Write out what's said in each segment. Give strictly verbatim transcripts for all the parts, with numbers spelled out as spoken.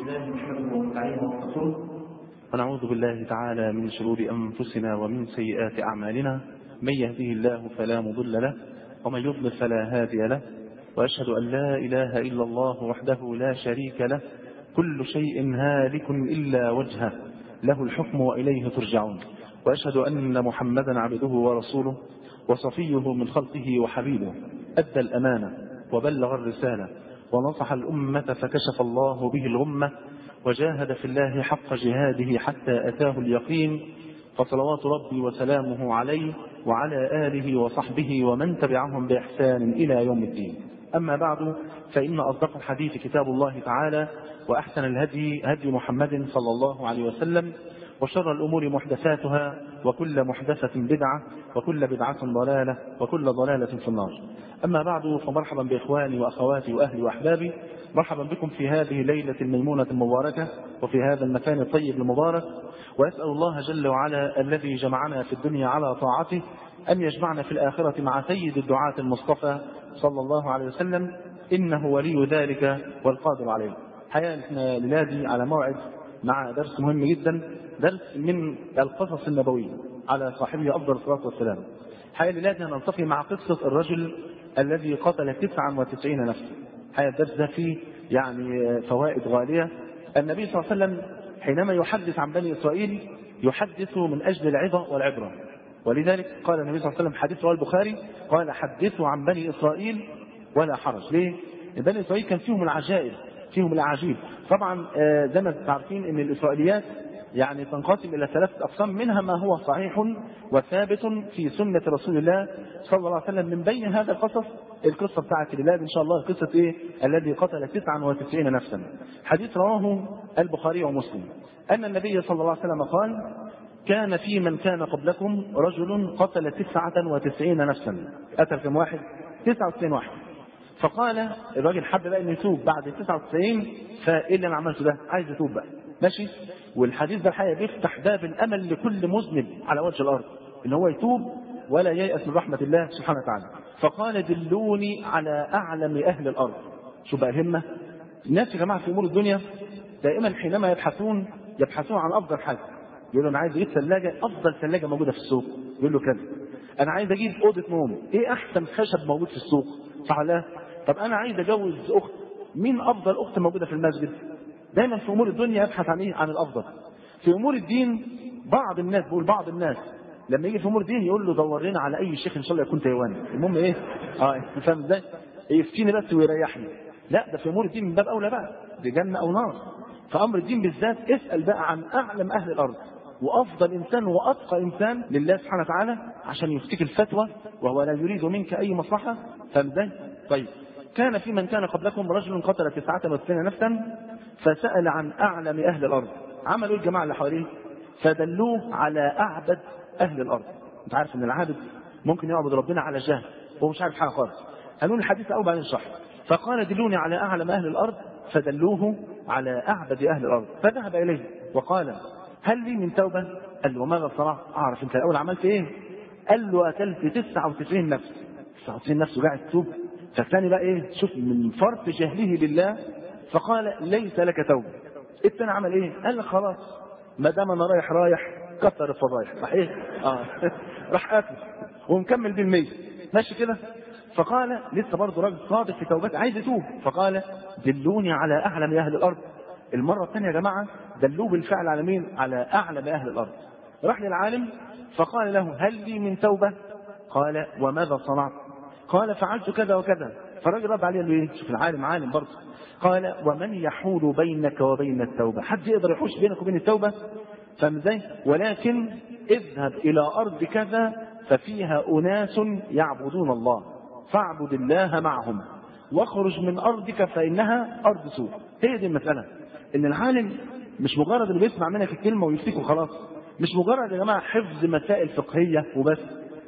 لله نحمده ونستعينه ونستغفره ونعوذ بالله تعالى من شرور أنفسنا ومن سيئات أعمالنا. من يهده الله فلا مضل له ومن يضلل فلا هادي له، وأشهد أن لا إله إلا الله وحده لا شريك له، كل شيء هالك إلا وجهه، له الحكم وإليه ترجعون. وأشهد أن محمدا عبده ورسوله وصفيه من خلقه وحبيبه، أدى الأمانة وبلغ الرسالة ونصح الأمة فكشف الله به الغمة، وجاهد في الله حق جهاده حتى أتاه اليقين، فصلوات ربي وسلامه عليه وعلى آله وصحبه ومن تبعهم بإحسان إلى يوم الدين. أما بعد، فإن أصدق الحديث كتاب الله تعالى، وأحسن الهدي هدي محمد صلى الله عليه وسلم، وشر الأمور محدثاتها، وكل محدثة بدعة، وكل بدعة ضلالة، وكل ضلالة في النار. أما بعد، فمرحبا بإخواني وأخواتي وأهلي وأحبابي، مرحبا بكم في هذه الليلة الميمونة المباركة وفي هذا المكان الطيب المبارك. وأسأل الله جل وعلا الذي جمعنا في الدنيا على طاعته أن يجمعنا في الآخرة مع سيد الدعاة المصطفى صلى الله عليه وسلم، إنه ولي ذلك والقادر عليه. حقيقة احنا لنادي على موعد مع درس مهم جدا، درس من القصص النبوية على صاحبه أفضل الصلاة والسلام. حقيقة لنادي نلتقي مع قصة الرجل الذي قتل تسعة وتسعين نفسا. حقيقة الدرس ده فيه يعني فوائد غالية. النبي صلى الله عليه وسلم حينما يحدث عن بني إسرائيل يحدث من أجل العظة والعبرة، ولذلك قال النبي صلى الله عليه وسلم حديث رواه البخاري قال: حدثوا عن بني إسرائيل ولا حرج. ليه؟ بني إسرائيل كان فيهم العجائب، فيهم الأعاجيب. طبعا زي ما تعرفين ان الإسرائيليات يعني تنقسم إلى ثلاثة أقسام، منها ما هو صحيح وثابت في سنة رسول الله صلى الله عليه وسلم. من بين هذا القصص القصة بتاعت البلاد إن شاء الله، قصة إيه؟ الذي قتل تسعة وتسعين نفسا. حديث رواه البخاري ومسلم أن النبي صلى الله عليه وسلم قال: كان في من كان قبلكم رجل قتل تسعة وتسعين نفسا. قتل كم واحد؟ تسعة وتسعين واحد. فقال الراجل حب بقى انه يتوب بعد تسعة وتسعين، فايه اللي انا عملته ده؟ عايز يتوب بقى، ماشي. والحديث ده الحقيقه بيفتح باب الامل لكل مذنب على وجه الارض ان هو يتوب ولا ييأس من رحمه الله سبحانه وتعالى. فقال: دلوني على اعلم اهل الارض. شو بقى الهمه؟ الناس يا جماعه في امور الدنيا دائما حينما يبحثون يبحثون عن افضل حاجه. يقول له انا عايز اجيب ثلاجه، افضل ثلاجه موجوده في السوق. يقول له كذا. انا عايز اجيب اوضه نوم، ايه احسن خشب موجود في السوق؟ صح ولا؟ طب انا عايز اجوز اخت، مين افضل اخت موجوده في المسجد؟ دايما في امور الدنيا يبحث عن ايه؟ عن الافضل. في امور الدين بعض الناس بقول بعض الناس لما يجي في امور الدين يقول له دور لنا على اي شيخ ان شاء الله يكون تايواني، المهم ايه؟ اه فاهم ازاي؟ يفتيني بس ويريحني. لا، ده في امور الدين من باب اولى بقى، دي جنه او نار. فامر الدين بالذات اسال بقى عن اعلم اهل الارض وافضل انسان واتقى انسان لله سبحانه وتعالى عشان يفتيك الفتوى وهو لا يريد منك اي مصلحه. فاهم ازاي؟ طيب، كان في من كان قبلكم رجل قتل تسعة وتسعين نفسا فسأل عن أعلم أهل الأرض. عملوا الجماعة اللي حواليه فدلوه على أعبد أهل الأرض. أنت عارف إن العابد ممكن يعبد ربنا على جهل وهو مش عارف حاجة خالص. هنقول الحديث الأول بعدين نشرح. فقال: دلوني على أعلم أهل الأرض، فدلوه على أعبد أهل الأرض. فذهب إليه وقال: هل لي من توبة؟ قال له: وماذا صنعت؟ أعرف أنت الأول عملت إيه؟ قال له: أكلت تسعة وتسعين نفس. تسعة وتسعين نفس وقاعد تتوب. فالثاني بقى ايه؟ شوف من فرط جهله بالله، فقال: ليس لك توبه. الثاني عمل ايه؟ قال لك خلاص ما دام انا رايح رايح كتر الفضايح. راح ايه؟ اه راح قاتل ومكمل بالمية ماشي كده. فقال لسه برضه راجل صادق في توبته عايز يتوب، فقال: دلوني على اعلم اهل الارض. المره الثانيه يا جماعه دلوه بالفعل على مين؟ على اعلم اهل الارض. راح للعالم فقال له: هل لي من توبه؟ قال: وماذا صنعت؟ قال: فعلت كذا وكذا. فالراجل رد عليه قال له ايه؟ شوف العالم عالم برضه. قال: ومن يحول بينك وبين التوبه؟ حد يقدر يحوش بينك وبين التوبه؟ فاهم ازاي؟ ولكن اذهب الى ارض كذا ففيها اناس يعبدون الله فاعبد الله معهم، واخرج من ارضك فانها ارض سوء. هي دي المساله، ان العالم مش مجرد اللي بيسمع منك الكلمه ويفتيك وخلاص، مش مجرد يا جماعه حفظ مسائل فقهيه وبس،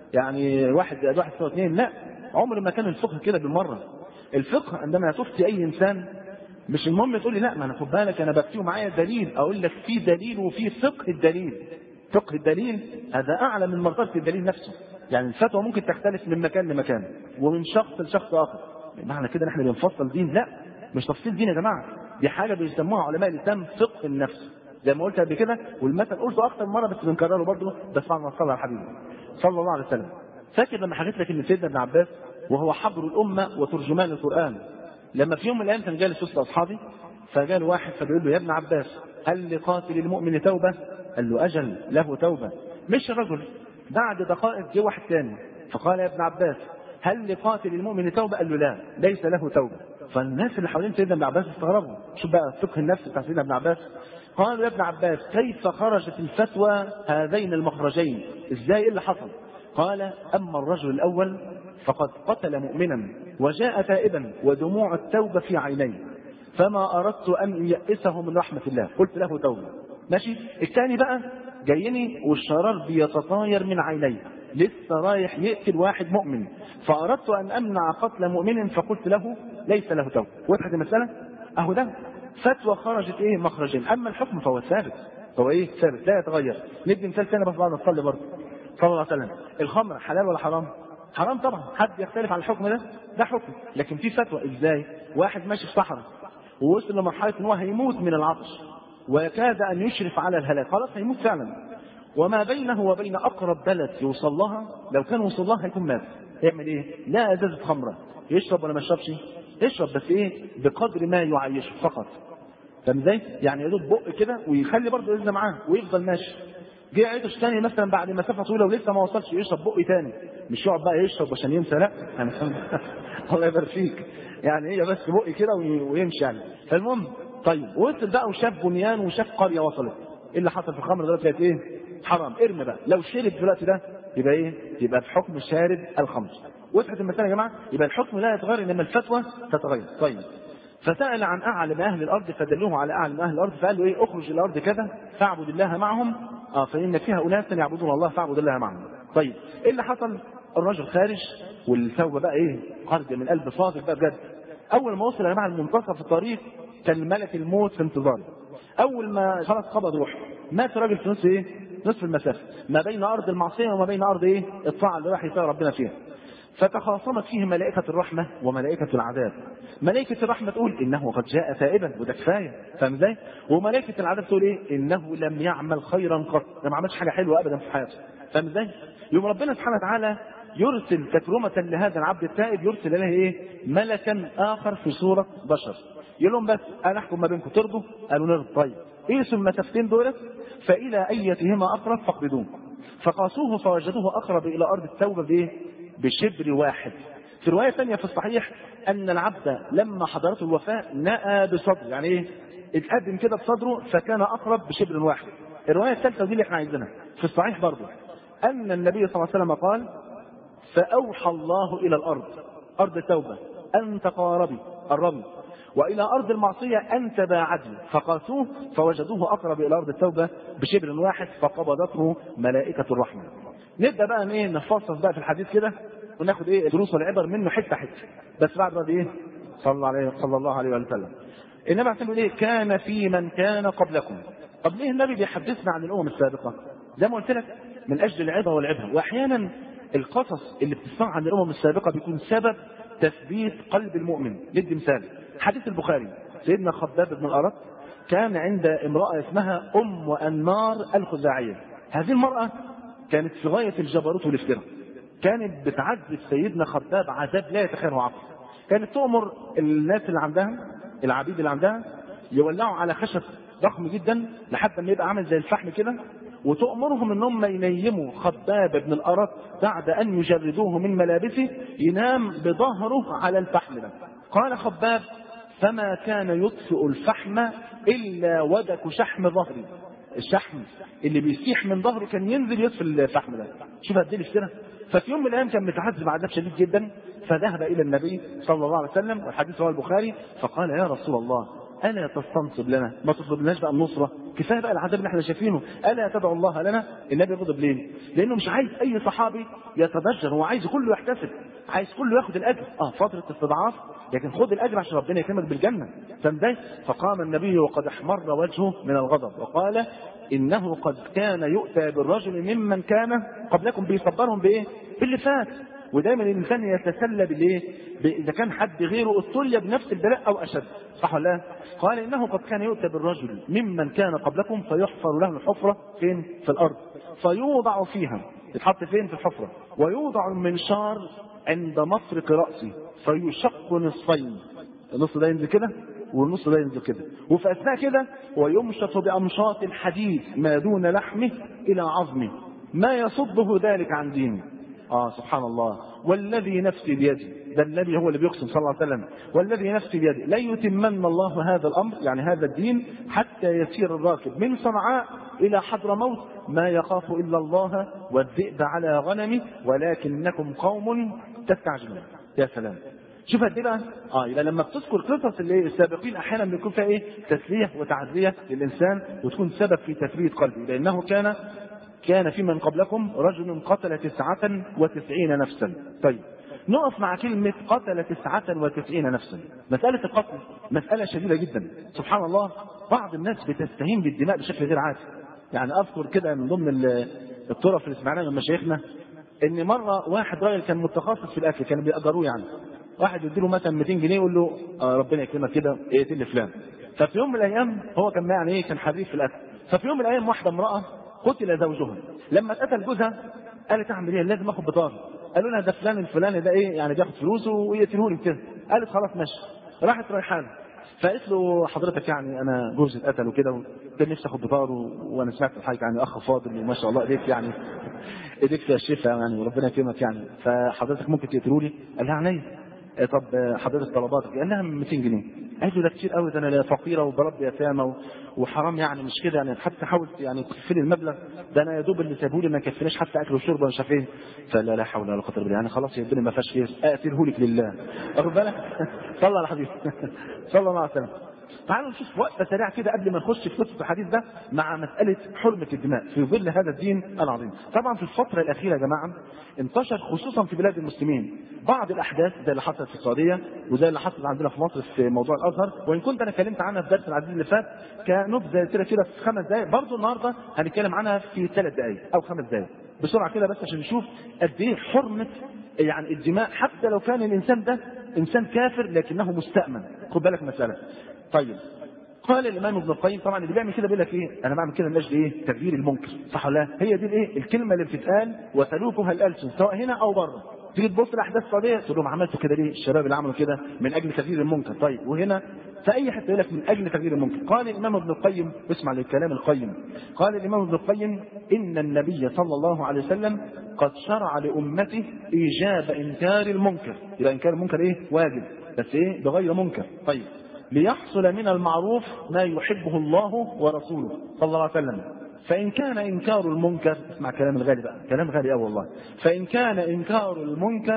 يعني واحد زائد واحد يساوي اثنين. لا، عمر ما كان الفقه كده بالمره. الفقه عندما تفتي اي انسان مش المهم تقول لي لا ما انا خد بالك انا بفتيه معايا دليل، اقول لك في دليل وفي فقه الدليل. فقه الدليل هذا اعلى من مرتبه الدليل نفسه. يعني الفتوى ممكن تختلف من مكان لمكان ومن شخص لشخص اخر. معنى كده احنا بنفصل دين؟ لا، مش تفصيل دين يا جماعه، دي حاجه بيسموها علماء الاسلام فقه النفس، زي ما قلت قبل كده، والمثل قلته اكتر من مره بس بنكرره برضه، بس بعد ما صلى على الحبيب صلى الله عليه وسلم. فاكر لما حكيت لك ان سيدنا ابن عباس وهو حبر الامه وترجمان القران، لما في يوم من الايام كان جالس وسط اصحابي، فجاء واحد فبيقول له: يا ابن عباس هل لقاتل المؤمن توبه؟ قال له: اجل له توبه. مش الرجل. بعد دقائق جه واحد ثاني فقال: يا ابن عباس هل لقاتل المؤمن توبه؟ قال له: لا، ليس له توبه. فالناس اللي حوالين سيدنا ابن عباس استغربوا، شوف بقى فقه النفس بتاع سيدنا ابن عباس. قالوا: يا ابن عباس كيف خرجت الفتوى هذين المخرجين؟ ازاي؟ ايه اللي حصل؟ قال: اما الرجل الاول فقد قتل مؤمنا وجاء تائبا ودموع التوبه في عينيه، فما اردت ان يئسه من رحمه الله، قلت له توبه. ماشي. الثاني بقى جايني والشرار بيتطاير من عينيه، لسه رايح يقتل واحد مؤمن، فاردت ان امنع قتل مؤمن فقلت له ليس له توبه. وضحت المساله؟ اهو ده فتوى خرجت ايه؟ مخرجين. اما الحكم فهو ثابت، هو ايه؟ ثابت لا يتغير. ندي مثال ثاني بس بعد ما نصلي برضه صلى الله عليه وسلم. الخمر حلال ولا حرام؟ حرام طبعا، حد يختلف عن الحكم ده؟ ده حكم، لكن في فتوى. ازاي؟ واحد ماشي في صحراء ووصل لمرحله ان هو هيموت من العطش وكاد ان يشرف على الهلاك، خلاص هيموت فعلا، وما بينه وبين اقرب بلد يوصل لها، لو كان وصل لها هيكون مات. يعمل ايه؟ لا ازازه خمره، يشرب ولا ما يشربش؟ يشرب، بس ايه؟ بقدر ما يعيشه فقط. فاهم ازاي؟ يعني يدوب بق كده ويخلي برضه ازازه معاه ويفضل ماشي. جه عيطش تاني مثلا بعد مسافه طويله ولسه ما وصلش، يشرب بق تاني، مش يقعد بقى يشرب عشان ينسى، لا يعني الله يبارك فيك، يعني هي بس بق كده ويمشي يعني. فالمهم طيب وصل بقى وشاف بنيان وشاف قريه وصلت، ايه اللي حصل في الخمر دلوقتي؟ بقت ايه؟ حرام، ارمي بقى. لو شرب دلوقتي ده يبقى ايه؟ يبقى بحكم شارب الخمر. وضحت المساله يا جماعه؟ يبقى الحكم لا يتغير انما الفتوى تتغير. طيب فسأل عن أعلم أهل الأرض فدلوه على أعلم أهل الأرض، فقال له إيه؟ أخرج الأرض كذا فاعبد الله معهم، آه فإن فيها أناسا يعبدون الله فاعبد الله معهم. طيب إيه اللي حصل؟ الرجل خارج والتوبة بقى إيه؟ خارجة من قلب صادق بقى بجد. أول ما وصل يا جماعة المنتصف الطريق كان ملك الموت في انتظاره. أول ما خلاص قبض روحه مات الراجل في نصف إيه؟ نصف المسافة ما بين أرض المعصية وما بين أرض إيه؟ الطاعة اللي راح يطيع ربنا فيها. فتخاصمت فيه ملائكة الرحمة وملائكة العذاب. ملائكة الرحمة تقول إنه قد جاء تائبا وده كفاية، فاهم ازاي؟ وملائكة العذاب تقول إيه؟ إنه لم يعمل خيرا قط، ما عملش حاجة حلوة أبدا في حياته، فاهم ازاي؟ يوم ربنا سبحانه وتعالى يرسل تكرمة لهذا العبد التائب، يرسل إليه إيه؟ ملكا آخر في صورة بشر، يقول لهم بس أنا أحكم ما بينكم، ترضوا؟ قالوا نرضى. طيب قيسوا المسافتين دولت فإلى أيتهما أقرب فاقبضوه. فقاسوه فوجدوه أقرب إلى أرض التوبة بإيه؟ بشبر واحد. في رواية ثانية في الصحيح أن العبد لما حضرته الوفاة نأى بصدره، يعني إيه؟ اتقدم كده بصدره فكان أقرب بشبر واحد. الرواية الثالثة دي اللي احنا عايزينها في الصحيح برضه أن النبي صلى الله عليه وسلم قال: فأوحى الله إلى الأرض، أرض التوبة، أن تقاربي قربي، وإلى أرض المعصية أن تباعدي، فقاسوه فوجدوه أقرب إلى أرض التوبة بشبر واحد فقبضته ملائكة الرحمة. نبدأ بقى ايه نفصص بقى في الحديث كده وناخد ايه دروس والعبر منه حته حته، بس بعد ما ايه صلى الله عليه صلى الله عليه وسلم. النبي عليه الصلاه ايه؟ كان في من كان قبلكم. طب ليه النبي بيحدثنا عن الامم السابقه؟ زي ما قلت لك من اجل العبره والعبره، واحيانا القصص اللي بتسمع عن الامم السابقه بيكون سبب تثبيت قلب المؤمن. ندي مثال حديث البخاري، سيدنا خباب بن الأرت كان عند امراه اسمها ام انمار الخزاعيه. هذه المراه كانت في غاية الجبروت والافتراء، كانت بتعذب سيدنا خباب عذاب لا يتخيله عقل. كانت تؤمر الناس اللي عندها العبيد اللي عندها يولعوا على خشب ضخم جدا لحد ما يبقى عامل زي الفحم كده، وتؤمرهم ان هم ينيموا خباب بن الأرت بعد ان يجردوه من ملابسه ينام بظهره على الفحم ده. قال خباب: فما كان يطفئ الفحم الا ودك شحم ظهري، الشحم اللي بيسيح من ظهره كان ينزل يطفي الفحم ده. شوف قد ايه الافتراء. ففي يوم من الايام كان متعذب عذاب شديد جدا، فذهب الى النبي صلى الله عليه وسلم، والحديث رواه البخاري، فقال: يا رسول الله الا تستنصب لنا؟ ما تطلبناش بقى النصره؟ كفايه بقى العذاب اللي احنا شايفينه، الا تدعو الله لنا؟ النبي غضب ليه؟ لانه مش عايز اي صحابي يتضجر، هو عايز كله يحتسب، عايز كله ياخد الاجر. اه فتره استضعاف لكن خد الاجر عشان ربنا يكرمك بالجنه، فاهم؟ فقام النبي وقد احمر وجهه من الغضب وقال: انه قد كان يؤتى بالرجل ممن كان قبلكم، بيصبرهم بايه؟ باللي فات. ودايما الانسان يتسلى بالايه؟ اذا كان حد غيره ابتلي بنفس البلاء او اشد، صح ولا لا؟ قال انه قد كان يؤتى بالرجل ممن كان قبلكم فيحفر له الحفره فين؟ في الارض، فيوضع فيها، يتحط فين؟ في الحفره، ويوضع المنشار عند مفرق راسه فيشق نصفين، النص ده ينزل كده والنص ده ينزل كده، وفي اثناء كده ويمشط بامشاط الحديد ما دون لحمه الى عظمه ما يصده ذلك عن دينه. اه سبحان الله، والذي نفسي بيده، ده النبي هو اللي بيقسم صلى الله عليه وسلم، والذي نفسي بيده لا يتمن الله هذا الامر، يعني هذا الدين، حتى يسير الراكب من صنعاء الى حضرموت ما يخاف الا الله والذئب على غنمه ولكنكم قوم تستعجلون. يا سلام، شوف قد ايه بقى؟ اه يبقى لما بتذكر قصص اللي السابقين احيانا بيكون فيها ايه؟ تسليه وتعزيه للانسان وتكون سبب في تثبيت قلبه، لانه كان كان في من قبلكم رجل قتل تسعة وتسعين نفسا. طيب نقف مع كلمة قتل تسعة وتسعين نفسا. مسألة القتل مسألة شديدة جدا، سبحان الله. بعض الناس بتستهين بالدماء بشكل غير عادي. يعني أذكر كده من ضمن الطرف اللي سمعناها من مشايخنا إن مرة واحد راجل كان متخصص في الأكل، كانوا بيأجروه يعني، واحد يديله مثلا مئتين جنيه يقول له آه ربنا يكرمك كده اقتل فلان. ففي يوم من الأيام هو كان يعني إيه، كان حريف في الأكل. ففي يوم من الأيام واحدة امرأة قتل زوجها، لما اتقتل جوزها قالت اعمل ايه؟ لازم اخد بطار. قالوا لها ده فلان الفلاني ده ايه يعني بياخد فلوسه ويقتلهولي كده. قالت خلاص ماشي. راحت رايحه فقالت له حضرتك يعني انا جوزي اتقتل وكده وكان نفسي اخد بطار وانا سمعت الحاجه يعني اخ فاضل وما شاء الله ايديك يعني ايديك فيها الشفاء يعني وربنا يكرمك يعني، فحضرتك ممكن تقتلولي؟ قال لها عينيا. طب حضرتك طلباتك؟ قال لها مئتين جنيه. قالت له ده كتير قوي، ده انا فقيره وبربي يتامى وحرام يعني مش كده يعني، حتى حاول يعني تكفي لي المبلغ ده، انا يا دوب اللي سابوه لي ما يكفيناش حتى اكل وشرب ولا شايف ايه. فلا لا حول ولا قوه الا بالله، يعني خلاص يا الدنيا ما فيهاش خير اقتله لك لله. واخد بالك؟ صلى على الحبيب صلى الله عليه وسلم. تعالوا نشوف وقفه سريعه كده قبل ما نخش في قصه الحديث ده مع مساله حرمه الدماء في ظل هذا الدين العظيم. طبعا في الفتره الاخيره يا جماعه انتشر خصوصا في بلاد المسلمين بعض الاحداث زي اللي حصلت في السعوديه وزي اللي حصل عندنا في مصر في موضوع الازهر، وان كنت انا اتكلمت عنها في درس العزيز اللي فات كنبذه كده كده في خمس دقائق، برضه النهارده هنتكلم عنها في ثلاث دقائق او خمس دقائق بسرعه كده بس عشان نشوف قد ايه حرمه يعني الدماء حتى لو كان الانسان ده انسان كافر لكنه مستأمن. خد بالك مساله. طيب قال الامام ابن القيم، طبعا اللي بيعمل كده بيقول لك ايه؟ انا بعمل كده من اجل ايه؟ تغيير المنكر، صح ولا لا؟ هي دي الايه؟ الكلمه اللي بتتقال وتلوكها الالسن سواء هنا او بره. تيجي تبص لاحداث السعوديه تقول لهم عملتوا كده ليه؟ الشباب اللي عملوا كده من اجل تغيير المنكر. طيب وهنا في اي حته يقول لك من اجل تغيير المنكر. قال الامام ابن القيم، اسمع للكلام القيم، قال الامام ابن القيم ان النبي صلى الله عليه وسلم قد شرع لامته ايجاب انكار المنكر. يبقى انكار المنكر ايه؟ واجب، بس ايه؟ بغير منكر. طيب ليحصل من المعروف ما يحبه الله ورسوله صلى الله عليه وسلم. فإن كان إنكار المنكر، اسمع كلام الغالي بقى، كلام غالي أوي والله. فإن كان إنكار المنكر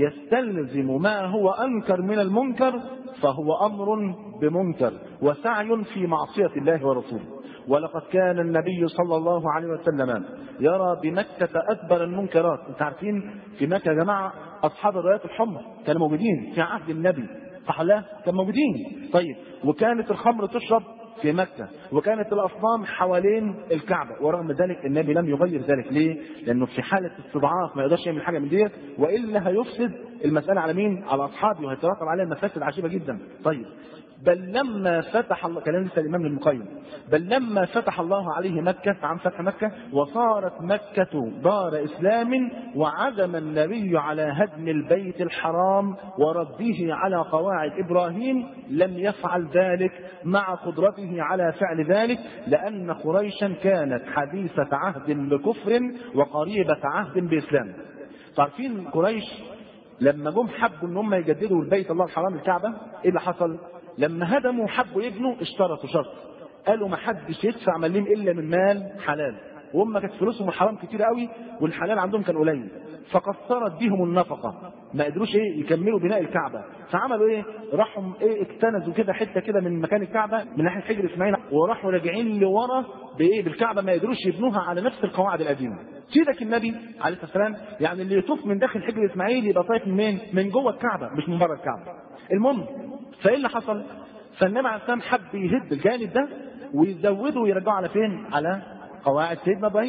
يستلزم ما هو أنكر من المنكر فهو أمر بمنكر وسعي في معصية الله ورسوله. ولقد كان النبي صلى الله عليه وسلم يرى بمكة أكبر المنكرات. انتم عارفين في مكة يا جماعة أصحاب الرايات الحمر كانوا موجودين في عهد النبي، صح لا؟ كانوا موجودين. طيب وكانت الخمر تشرب في مكة وكانت الأصنام حوالين الكعبة، ورغم ذلك النبي لم يغير ذلك. ليه؟ لأنه في حالة استضعاف ما يقدرش يعمل حاجة من ديت، وإلا هيفسد المسألة على مين؟ على أصحابه، وهيترتب عليها مفاسد عجيبة جدا. طيب بل لما فتح الله، كلام لسه الإمام ابن القيم، بل لما فتح الله عليه مكة عن فتح مكة وصارت مكة دار إسلام وعزم النبي على هدم البيت الحرام ورده على قواعد إبراهيم لم يفعل ذلك مع قدرته على فعل ذلك، لأن قريشا كانت حديثة عهد بكفر وقريبة عهد بإسلام. تعرفين قريش لما جم حبوا ان هم يجددوا البيت الله الحرام الكعبة، ايه اللي حصل؟ لما هدموا حبوا يبنوا اشترطوا شرط، قالوا ما حدش يدفع مليم الا من مال حلال، وهم كانت فلوسهم الحرام كتير قوي والحلال عندهم كان قليل، فقصرت بيهم النفقه، ما قدروش ايه يكملوا بناء الكعبه، فعملوا ايه؟ راحوا ايه اكتنزوا كده حته كده من مكان الكعبه من ناحيه حجر اسماعيل، وراحوا راجعين لورا بايه؟ بالكعبه، ما قدروش يبنوها على نفس القواعد القديمه. سيدك النبي عليه الصلاه والسلام يعني اللي يطوف من داخل حجر اسماعيل يبقى طايف منين؟ من جوه الكعبه مش من بره الكعبه. المهم فايه اللي حصل؟ فالنبي عليه الصلاه والسلام حب يهد الجانب ده ويزودوا ويرجعوا على فين؟ على قواعد سيدنا ابراهيم.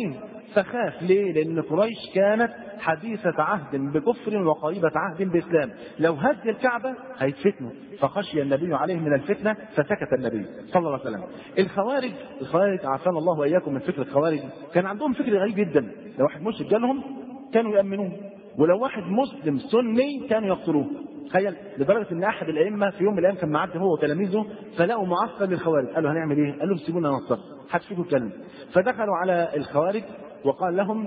فخاف ليه؟ لأن قريش كانت حديثة عهد بكفر وقريبة عهد بإسلام، لو هز الكعبة هيتفتنوا، فخشي النبي عليه من الفتنة فسكت النبي صلى الله عليه وسلم. الخوارج الخوارج عافانا الله وإياكم من فكر الخوارج، كان عندهم فكر غريب جدا، لو واحد مشرك جالهم كانوا يأمنوه، ولو واحد مسلم سني كانوا يقتلوه. تخيل، لدرجه ان احد الائمه في يوم من الايام كان معدي هو وتلاميذه فلقوا معسكر للخوارج، قالوا هنعمل ايه؟ قال لهم سيبونا ننصر، محدش فيكم يتكلم. فدخلوا على الخوارج وقال لهم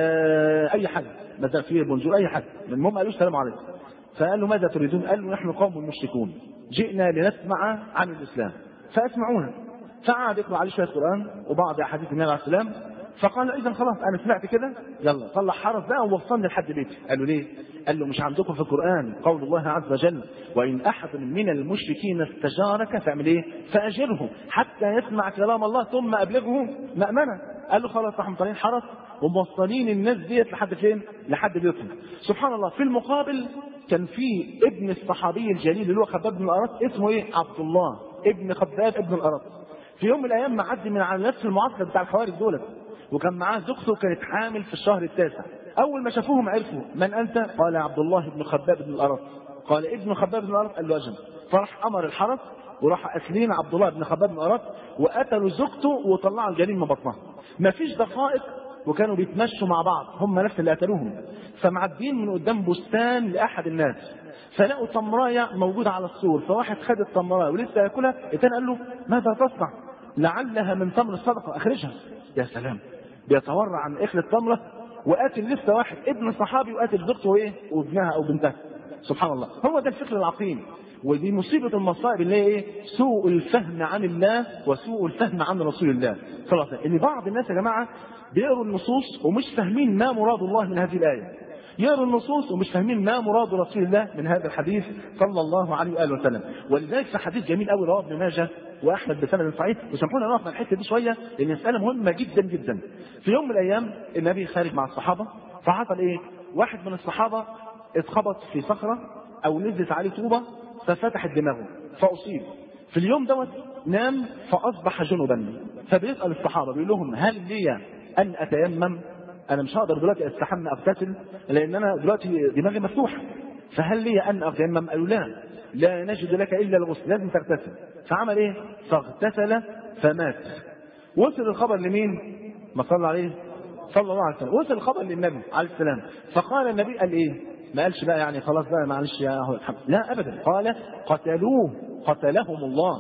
آه اي حد، مثلا في بونجور اي حد، المهم قالوا السلام عليكم. فقال له ماذا تريدون؟ قالوا نحن قوم مشركون جئنا لنسمع عن الاسلام فاسمعونا. فقعد يقرا عليه شويه قران وبعض احاديث النبي عليه السلام، فقال اذا خلاص انا سمعت كده، يلا طلع حرس بقى ووصلني لحد بيتي. قالوا ليه؟ قال له مش عندكم في القران قول الله عز وجل وان احد من المشركين استجارك فاعمل ايه؟ فاجره حتى يسمع كلام الله ثم ابلغه مأمنه. قال له خلاص، راحوا مطلعين حرس وموصلين الناس ديت لحد فين؟ لحد بيتهم. سبحان الله، في المقابل كان في ابن الصحابي الجليل اللي هو خباب بن الارت، اسمه ايه؟ عبد الله ابن خباب ابن الارت. في يوم من الايام معدي من على نفس المعسكر بتاع الخوارج دولت، وكان معاه زوجته كانت حامل في الشهر التاسع. اول ما شافوهم عرفوا من انت؟ قال عبد الله بن خباب بن الارت. قال ابن خباب بن الارت؟ قال له اجل. فراح امر الحرس وراح اسلين عبد الله بن خباب بن الارت وقتلوا زوجته وطلعوا الجنين من بطنها. ما فيش دقائق وكانوا بيتمشوا مع بعض، هم نفس اللي قتلوهم، فمعدين من قدام بستان لاحد الناس فلقوا تمرايه موجوده على السور، فواحد خد التمرايه ولسه ياكلها، الثاني قال له ماذا تصنع؟ لعلها من تمر الصدقه اخرجها. يا سلام، بيتورع عن اخر التمره وقاتل لسه واحد ابن صحابي وقاتل زوجته وايه وابنها او بنتها. سبحان الله، هو ده الفكر العقيم. ودي مصيبه المصائب اللي هي ايه؟ سوء الفهم عن الله وسوء الفهم عن رسول الله صلى الله عليه وسلم. ان بعض الناس يا جماعه بيقروا النصوص ومش فاهمين ما مراد الله من هذه الايه، يقروا النصوص ومش فاهمين ما مراد رسول الله من هذا الحديث صلى الله عليه واله وسلم. ولذلك في حديث جميل قوي رواه ابن ماجه واحمد بسند صحيح، وسامحونا نقف مع الحته دي شويه لان مساله مهمه جدا جدا. في يوم من الايام النبي خارج مع الصحابه، فحصل ايه؟ واحد من الصحابه اتخبط في صخره او نزلت عليه طوبه ففتحت دماغه فاصيب. في اليوم دوت نام فاصبح جنبا، فبيسال الصحابه بيقول لهم هل لي ان اتيمم؟ انا مش هقدر دلوقتي استحمى اغتسل لان انا دلوقتي دماغي مفتوحه، فهل لي ان اتيمم؟ قالوا لا لا نجد لك الا الغسل، لازم تغتسل. فعمل ايه؟ فاغتسل فمات. وصل الخبر لمين؟ ما صلى عليه صلى الله عليه وسلم، وصل الخبر للنبي عليه السلام. فقال النبي قال ايه؟ ما قالش بقى يعني خلاص بقى معلش يا اهو الحمد، لا ابدا، قال قتلوه قتلهم الله.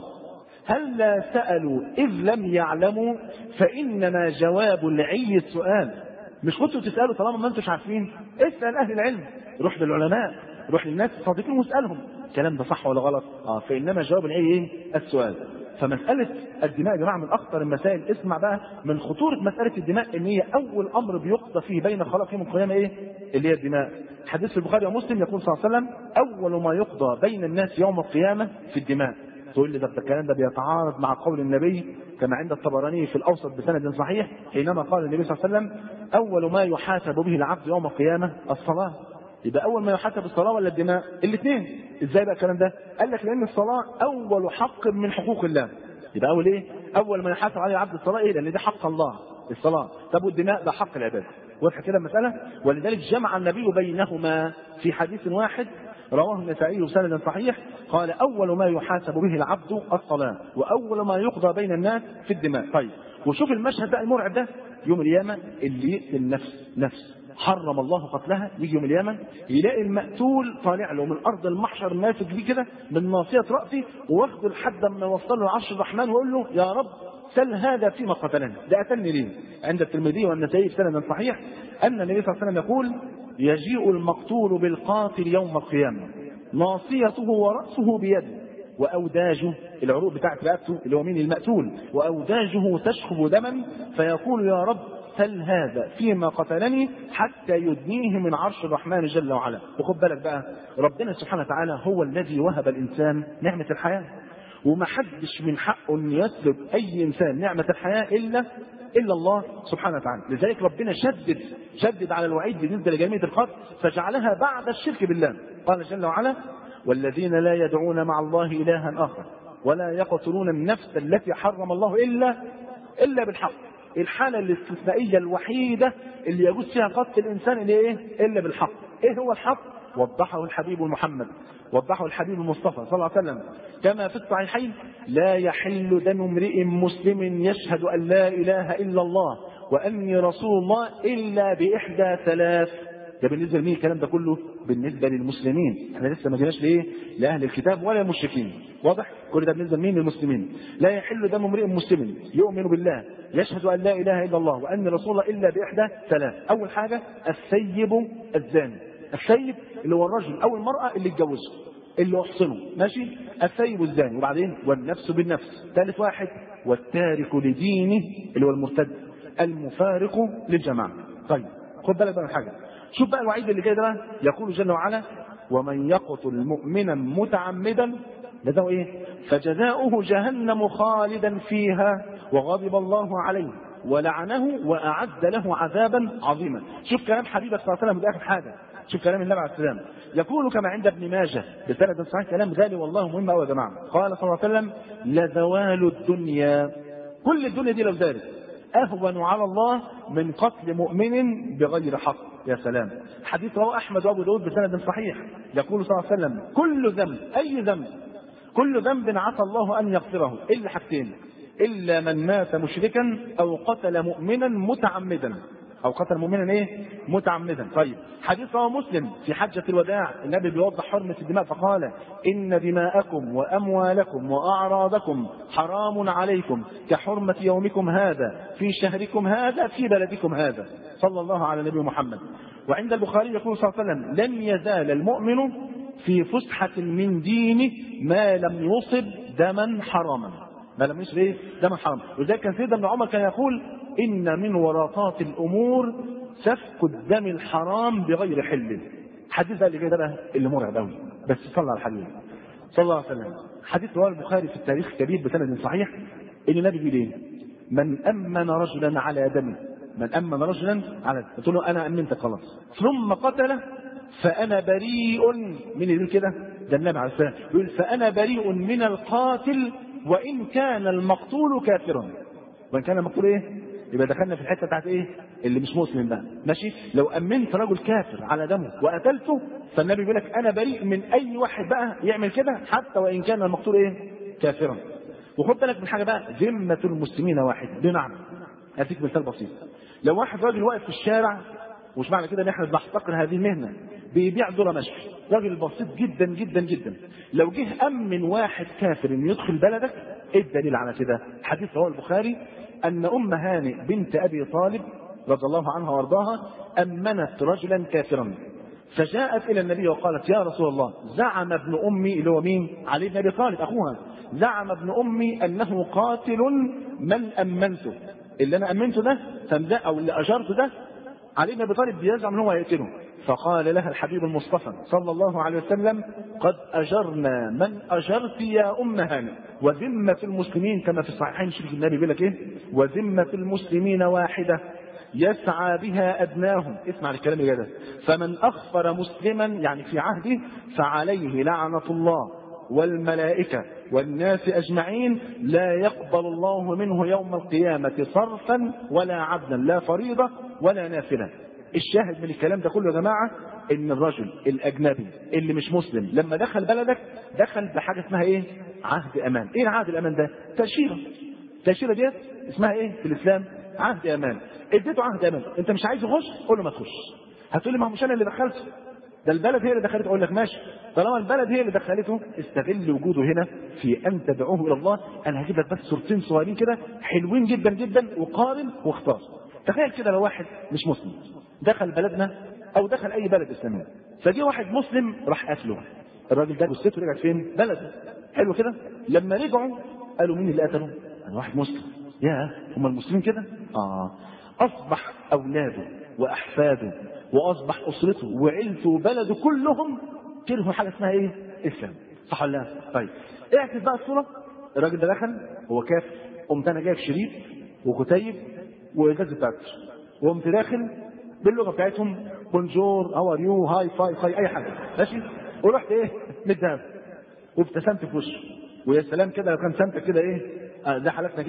هل لا سالوا اذ لم يعلموا؟ فانما جواب العي السؤال. مش كنتوا تسالوا طالما ما انتوش عارفين؟ اسال اهل العلم، روح للعلماء، روح للناس الصادقين واسالهم الكلام ده صح ولا غلط. اه فانما جواب العي ايه؟ السؤال. فمساله الدماء يا جماعه من اخطر المسائل. اسمع بقى من خطوره مساله الدماء، ان هي اول امر بيقضى فيه بين خلق يوم القيامه ايه؟ اللي هي الدماء. حديث في البخاري ومسلم يقول صلى الله عليه وسلم اول ما يقضى بين الناس يوم القيامه في الدماء. تقول لي ده الكلام ده بيتعارض مع قول النبي كما عند الطبراني في الاوسط بسند صحيح حينما قال النبي صلى الله عليه وسلم اول ما يحاسب به العبد يوم القيامه الصلاه. يبقى اول ما يحاسب الصلاه ولا الدماء؟ الاثنين. ازاي بقى الكلام ده؟ قال لك لان الصلاه اول حق من حقوق الله. يبقى اول ايه؟ اول ما يحاسب عليه العبد الصلاه ايه؟ لان ده حق الله الصلاه. طب والدماء ده حق العباد. واضحه كده المساله؟ ولذلك جمع النبي بينهما في حديث واحد رواه النسائي بسند صحيح، قال اول ما يحاسب به العبد الصلاه واول ما يقضى بين الناس في الدماء. طيب وشوف المشهد ده المرعب ده يوم القيامه، اللي يقتل نفس نفس حرم الله قتلها، يجي يوم القيامه يلاقي المقتول طالع له من ارض المحشر ماسك بيه كده من ناصيه راسه واخده لحد ما يوصل له عرش الرحمن ويقول له يا رب سل هذا فيما قتلني، ده قتلني ليه؟ عند الترمذي والنسائي بسند صحيح ان النبي صلى الله عليه وسلم يقول يجيء المقتول بالقاتل يوم القيامه ناصيته وراسه بيده واوداجه، العروق بتاعت رقبته اللي هو مين؟ المقتول، واوداجه تشخب دما فيقول يا رب سل هذا فيما قتلني حتى يدنيه من عرش الرحمن جل وعلا. وخد بالك بقى ربنا سبحانه وتعالى هو الذي وهب الانسان نعمه الحياه، ومحدش من حقه ان يسلب اي انسان نعمه الحياه الا الا الله سبحانه وتعالى. لذلك ربنا شدد شدد على الوعيد بالنسبه لجريمه القتل فجعلها بعد الشرك بالله. قال جل وعلا والذين لا يدعون مع الله الها اخر ولا يقتلون النفس التي حرم الله الا الا بالحق الحالة الاستثنائية الوحيدة اللي يجوز فيها قتل الإنسان اللي إيه؟ إلا بالحق. إيه هو الحق؟ وضحه الحبيب محمد، وضحه الحبيب المصطفى صلى الله عليه وسلم كما في الصحيحين: لا يحل دم امرئ مسلم يشهد أن لا إله إلا الله وأني رسول الله إلا بإحدى ثلاث. ده بالنسبة لمين الكلام ده كله؟ بالنسبة للمسلمين. احنا لسه ما جيناش لإيه؟ لأهل الكتاب ولا المشركين. واضح؟ كل ده بالنسبة لمين؟ للمسلمين. لا يحل دم امرئ مسلم يؤمن بالله يشهد أن لا إله إلا الله وأني رسول الله إلا بإحدى ثلاث. أول حاجة الثيب الزاني. الثيب اللي هو الرجل أو المرأة اللي اتجوزه اللي أحصنه، ماشي؟ الثيب الزاني. وبعدين والنفس بالنفس. ثالث واحد والتارك لدينه اللي هو المرتد المفارق للجماعة. طيب خد بالك بقى من حاجة، شوف بقى الوعيد اللي جاي ده. يقول جل وعلا: ومن يقتل مؤمنا متعمدا ده ايه؟ فجزاؤه جهنم خالدا فيها وغضب الله عليه ولعنه وأعد له عذابا عظيما. شوف كلام حبيبك صلى الله عليه وسلم ده آخر حاجة. شوف كلام النبي عليه السلام يقول كما عند ابن ماجه بسند صحيح، كلام غالي والله مهم قوي يا جماعة. قال صلى الله عليه وسلم: لزوال الدنيا، كل الدنيا دي لو زالت أهون على الله من قتل مؤمن بغير حق. يا سلام. حديث رواه أحمد وأبو داود بسند صحيح. يقول صلى الله عليه وسلم: كل ذنب، أي ذنب، كل ذنب عسى الله أن يغفره إلا حاجتين: إلا من مات مشركا أو قتل مؤمنا متعمدا، أو قتل مؤمنا إيه؟ متعمدا. طيب حديث رواه مسلم في حجة الوداع، النبي بيوضح حرمة الدماء فقال: إن دماءكم وأموالكم وأعراضكم حرام عليكم كحرمة يومكم هذا في شهركم هذا في بلدكم هذا. صلى الله على نبي محمد. وعند البخاري يقول صلى الله عليه وسلم: لن يزال المؤمن في فسحة من دينه ما لم يصب دما حراما، ما لم يصب إيه؟ دما حراما. وذلك كان سيدنا ابن عمر كان يقول: إن من ورطات الأمور سفك الدم الحرام بغير حل. حديث ده اللي جاي ده بقى اللي مرعب قوي، بس صلى على الحبيب صلى الله عليه وسلم. حديث رواه البخاري في التاريخ الكبير بسند صحيح ان النبي بيقول ايه؟ من امن رجلا على دمه، من امن رجلا على، قلت له انا امنتك خلاص، ثم قتله فانا بريء من اللي كده، ده النبي عليه السلام يقول: فانا بريء من القاتل وان كان المقتول كافرا. وان كان المقتول ايه؟ يبقى دخلنا في الحته بتاعت ايه؟ اللي مش مسلم بقى، ماشي؟ لو امنت رجل كافر على دمه وقتلته فالنبي بيقول لك انا بريء من اي واحد بقى يعمل كده حتى وان كان المقتول ايه؟ كافرا. وخد بالك من حاجه بقى، ذمه المسلمين واحد. بمعنى اديك مثال بسيط، لو واحد راجل واقف في الشارع، ومش معنى كده ان احنا بنحتقر هذه المهنه، بيبيع ذره مشوي، راجل بسيط جدا جدا جدا، لو جه امن واحد كافر انه يدخل بلدك، ايه الدليل على كده؟ حديث رواه البخاري أن أم هانئ بنت أبي طالب رضي الله عنها وارضاها أمنت رجلا كافرا، فجاءت إلى النبي وقالت: يا رسول الله، زعم ابن أمي، اللي هو مين؟ علي بن أبي طالب أخوها، زعم ابن أمي أنه قاتل من أمنته، اللي أنا أمنته ده أو اللي أجرته ده علي بن أبي طالب بيزعم أنه يقتله. فقال لها الحبيب المصطفى صلى الله عليه وسلم: قد أجرنا من أجرت يا أم هانئ، وذمة المسلمين كما في الصحيحين. شوف النبي بيقول لك إيه؟ وذمة المسلمين واحدة يسعى بها أدناهم. اسمع الكلام ده: فمن أخفر مسلما يعني في عهده فعليه لعنة الله والملائكة والناس أجمعين، لا يقبل الله منه يوم القيامة صرفا ولا عدلا، لا فريضة ولا نافلة. الشاهد من الكلام ده كله يا جماعة ان الرجل الاجنبي اللي مش مسلم لما دخل بلدك دخل بحاجة اسمها ايه؟ عهد امان. ايه العهد الامان ده؟ تأشيرة. التأشيرة ديت اسمها ايه في الاسلام؟ عهد امان. اديته عهد امان، انت مش عايز يخش قول له ما تخش. هتقول لي ما هو مش انا اللي دخلته، ده البلد هي اللي دخلته. اقول لك ماشي، طالما البلد هي اللي دخلته استغل وجوده هنا في ان تدعوه الى الله. انا هجيب لك بس صورتين صغيرين كده حلوين جدا جدا وقارن واختار. تخيل كده لو واحد مش مسلم دخل بلدنا او دخل اي بلد اسلامي، فجي واحد مسلم راح قتله، الراجل ده جثته رجعت فين؟ بلده. حلو كده. لما رجعوا قالوا مين اللي قتله؟ انا واحد مسلم. يا هم المسلمين كده؟ اه. اصبح اولاده واحفاده واصبح اسرته وعيلته وبلده كلهم كرهوا حاجه اسمها ايه؟ اسلام. صح ولا لا؟ طيب اعكس بقى الصوره. الراجل ده دخل هو كافر، قمت انا جايب شريط وكتيب وازاز بتاعته، وقمت داخل باللغه بتاعتهم بونجور هاو ار يو هاي فاي فاي اي حاجه، ماشي، ورحت ايه؟ مدهب وابتسمت في وشه. ويا سلام كده لو كان سمتك كده ايه؟ آه ده حالتنا كده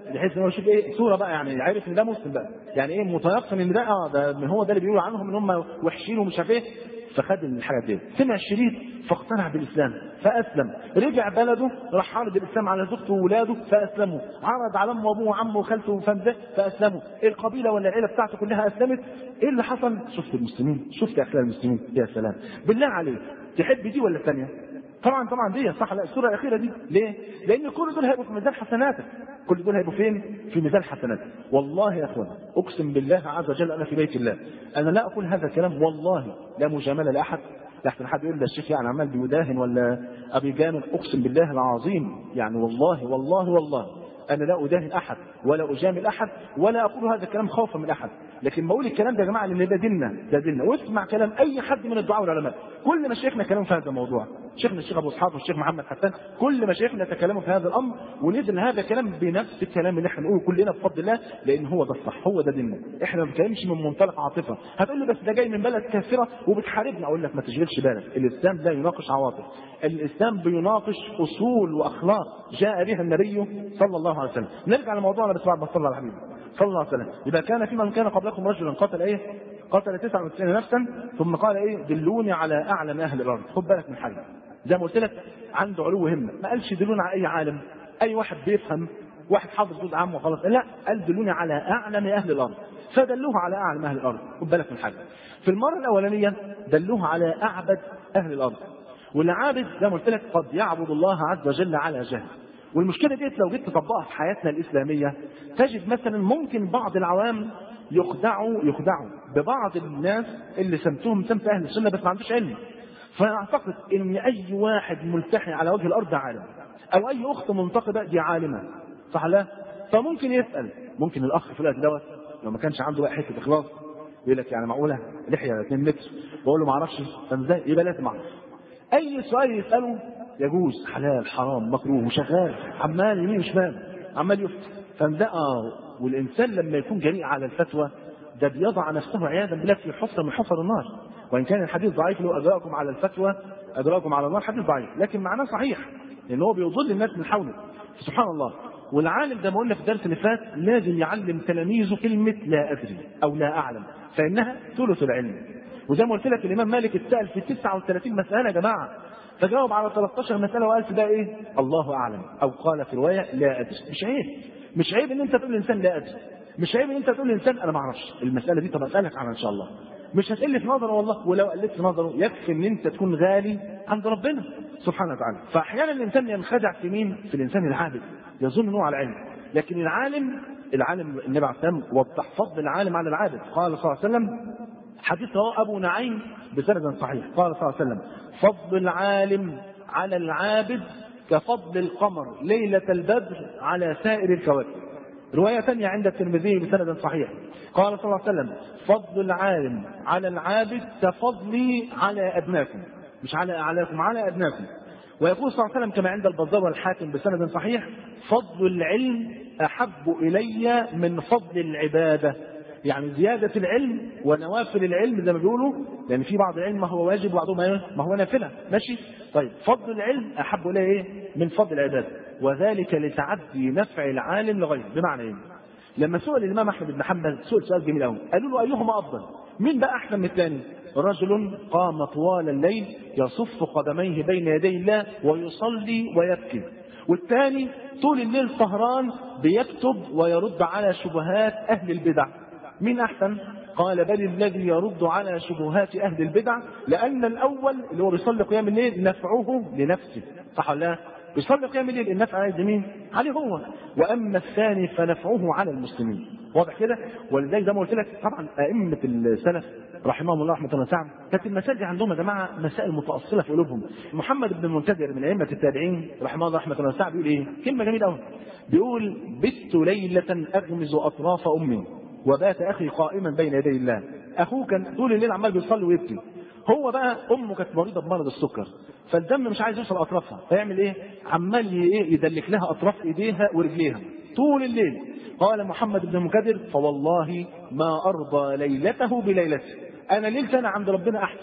بحيث ان هو يشوف ايه صوره بقى، يعني عارف ان ده مسلم بقى، يعني ايه متيقن ان ده اه ده هو ده اللي بيقولوا عنهم ان هم وحشين ومش عارف ايه. فخد الحاجات دي، سمع الشريط فاقتنع بالاسلام فاسلم، رجع بلده راح عرض الاسلام على زوجته واولاده فاسلموا، عرض على امه وابوه وعمه وخالته وفنده فاسلموا، القبيله ولا العيله بتاعته كلها اسلمت. ايه اللي حصل؟ شفت المسلمين، شفت اخلاق المسلمين، يا سلام. بالله عليك تحب دي ولا الثانيه؟ طبعا طبعا دي صح. لا السوره الاخيره دي ليه؟ لان كل دول هيبقوا في ميزان حسناتك، كل دول هيبقوا فين؟ في ميزان حسناتك. والله يا اخوان اقسم بالله عز وجل انا في بيت الله، انا لا اقول هذا الكلام والله لا مجامله لاحد، لحسن حد يقول ده الشيخ يعني عمال بيداهن ولا ابي جامل. اقسم بالله العظيم يعني والله والله والله انا لا اداهن احد ولا اجامل احد ولا اقول هذا الكلام خوفا من احد، لكن بقول الكلام ده يا جماعه لان ده ديننا، ده ديننا. واسمع كلام اي حد من الدعاء والعلماء، كل مشايخنا كلام في هذا الموضوع، شيخنا الشيخ ابو اسحاق والشيخ محمد حسان، كل مشايخنا تكلموا في هذا الامر، ونزل هذا الكلام بنفس الكلام اللي احنا بنقوله كلنا بفضل الله، لان هو ده الصح، هو ده ديننا. احنا ما بنتكلمش من منطلق عاطفه. هتقول لي بس ده جاي من بلد كافره وبتحاربنا، اقول لك ما تشغلش بالك، الاسلام لا يناقش عواطف، الاسلام بيناقش اصول واخلاق جاء بها النبي صلى الله عليه وسلم. نرجع لموضوعنا بس بعد ما صلى على الحبيب صلى الله عليه وسلم. يبقى كان في من كان قبلكم رجلا قتل ايه؟ قتل تسعة وتسعين نفسا ثم قال ايه؟ دلوني على اعلم اهل الارض. خد بالك من حاجه، زي ما قلت لك عنده علو همه، ما قالش دلوني على اي عالم، اي واحد بيفهم، واحد حافظ جزء عام وخلاص، لا قال دلوني على اعلم اهل الارض، فدلوه على اعلم اهل الارض. خد بالك من حاجه، في المره الاولانيه دلوه على اعبد اهل الارض، والعابد زي ما قلت لك قد يعبد الله عز وجل على جهل. والمشكله ديت لو جيت تطبقها في حياتنا الاسلاميه تجد مثلا ممكن بعض العوام يخدعوا يخدعوا ببعض الناس اللي سمتهم سمت اهل السنه بس ما عندوش علم، فاعتقد ان اي واحد ملتحي على وجه الارض عالم، او اي اخت منتقبه دي عالمه، صح لا؟ فممكن يسال، ممكن الاخ في الوقت دوت لو ما كانش عنده بقى حته اخلاص يقول لك يعني معقوله لحيه اتنين متر، واقول له ما اعرفش، فازاي؟ يبقى لازم اعرف. اي سؤال يساله يجوز، حلال حرام مكروه، وشغال عمال يمين وشمال عمال يفتي، فده اه. والانسان لما يكون جريء على الفتوى ده بيضع نفسه عياذا بالله في حفره من حفر النار، وان كان الحديث ضعيف، لو ادراكم على الفتوى ادراكم على النار، حديث ضعيف لكن معناه صحيح، لان هو بيضل الناس من حوله. سبحان الله. والعالم ده ما قلنا في الدرس اللي فات لازم يعلم تلاميذه كلمه لا ادري او لا اعلم، فانها ثلث العلم. وزي ما قلت لك الامام مالك اتسال في تسعة وثلاثين مساله يا جماعه، فجاوب على ثلاثة عشر مساله وقال في ده ايه؟ الله اعلم، او قال في روايه لا ادري. مش عيب، مش عيب ان انت تقول للانسان لا ادري، مش عيب ان انت تقول للانسان انا ما اعرفش المساله دي، طب اسالك عنها ان شاء الله، مش هتقل في نظره والله، ولو قلت في نظره يكفي ان انت تكون غالي عند ربنا سبحانه وتعالى. فاحيانا الانسان ينخدع في مين؟ في الانسان العابد، يظن انه على علم، لكن العالم العالم النبي عليه الصلاه والسلام وضح فضل العالم على العابد، قال صلى الله عليه وسلم حديث رواه ابو نعيم بسند صحيح، قال صلى الله عليه وسلم فضل العالم على العابد كفضل القمر ليلة البدر على سائر الكواكب. رواية ثانية عند الترمذي بسند صحيح، قال صلى الله عليه وسلم فضل العالم على العابد كفضلي على أدناكم، مش على أعلاكم، على أدناكم. ويقول صلى الله عليه وسلم كما عند البزار والحاكم بسند صحيح فضل العلم أحب إلي من فضل العبادة، يعني زيادة العلم ونوافل العلم زي ما بيقولوا، لأن يعني في بعض العلم ما هو واجب وبعضهم ما هو نافلة، ماشي؟ طيب فضل العلم أحب إليه إيه؟ من فضل العبادة، وذلك لتعدي نفع العالم لغيره. بمعنى إيه؟ لما سئل الإمام أحمد بن حنبل سئل سؤال جميل قوي، قالوا له أيهما أفضل؟ مين بقى أحسن من الثاني؟ رجل قام طوال الليل يصف قدميه بين يدي الله ويصلي ويبكي، والثاني طول الليل سهران بيكتب ويرد على شبهات أهل البدع. مين أحسن؟ قال بل الذي يرد على شبهات أهل البدع، لأن الأول اللي هو بيصلي قيام الليل نفعه لنفسه، صح ولا لا؟ بيصلي قيام الليل النفع على مين؟ عليه هو، وأما الثاني فنفعه على المسلمين. واضح كده؟ ولذلك زي ما قلت لك طبعا أئمة السلف رحمهم الله رحمة واسعة كانت المسائل دي عندهم يا جماعة مسائل متأصلة في قلوبهم. محمد بن المنكدر من أئمة التابعين رحمه الله رحمة واسعة بيقول إيه؟ كلمة جميلة قوي، بيقول بت ليلة أغمز أطراف أمي وبات أخي قائما بين يدي الله. أخوه كان طول الليل عمال بيصلي ويبكي، هو بقى أمه كانت مريضة بمرض السكر، فالدم مش عايز يوصل أطرافها، فيعمل إيه؟ عمال يدلك لها أطراف إيديها ورجليها طول الليل. قال محمد بن المنكدر فوالله ما أرضى ليلته بليلته، أنا ليلتي أنا عند ربنا أحسن،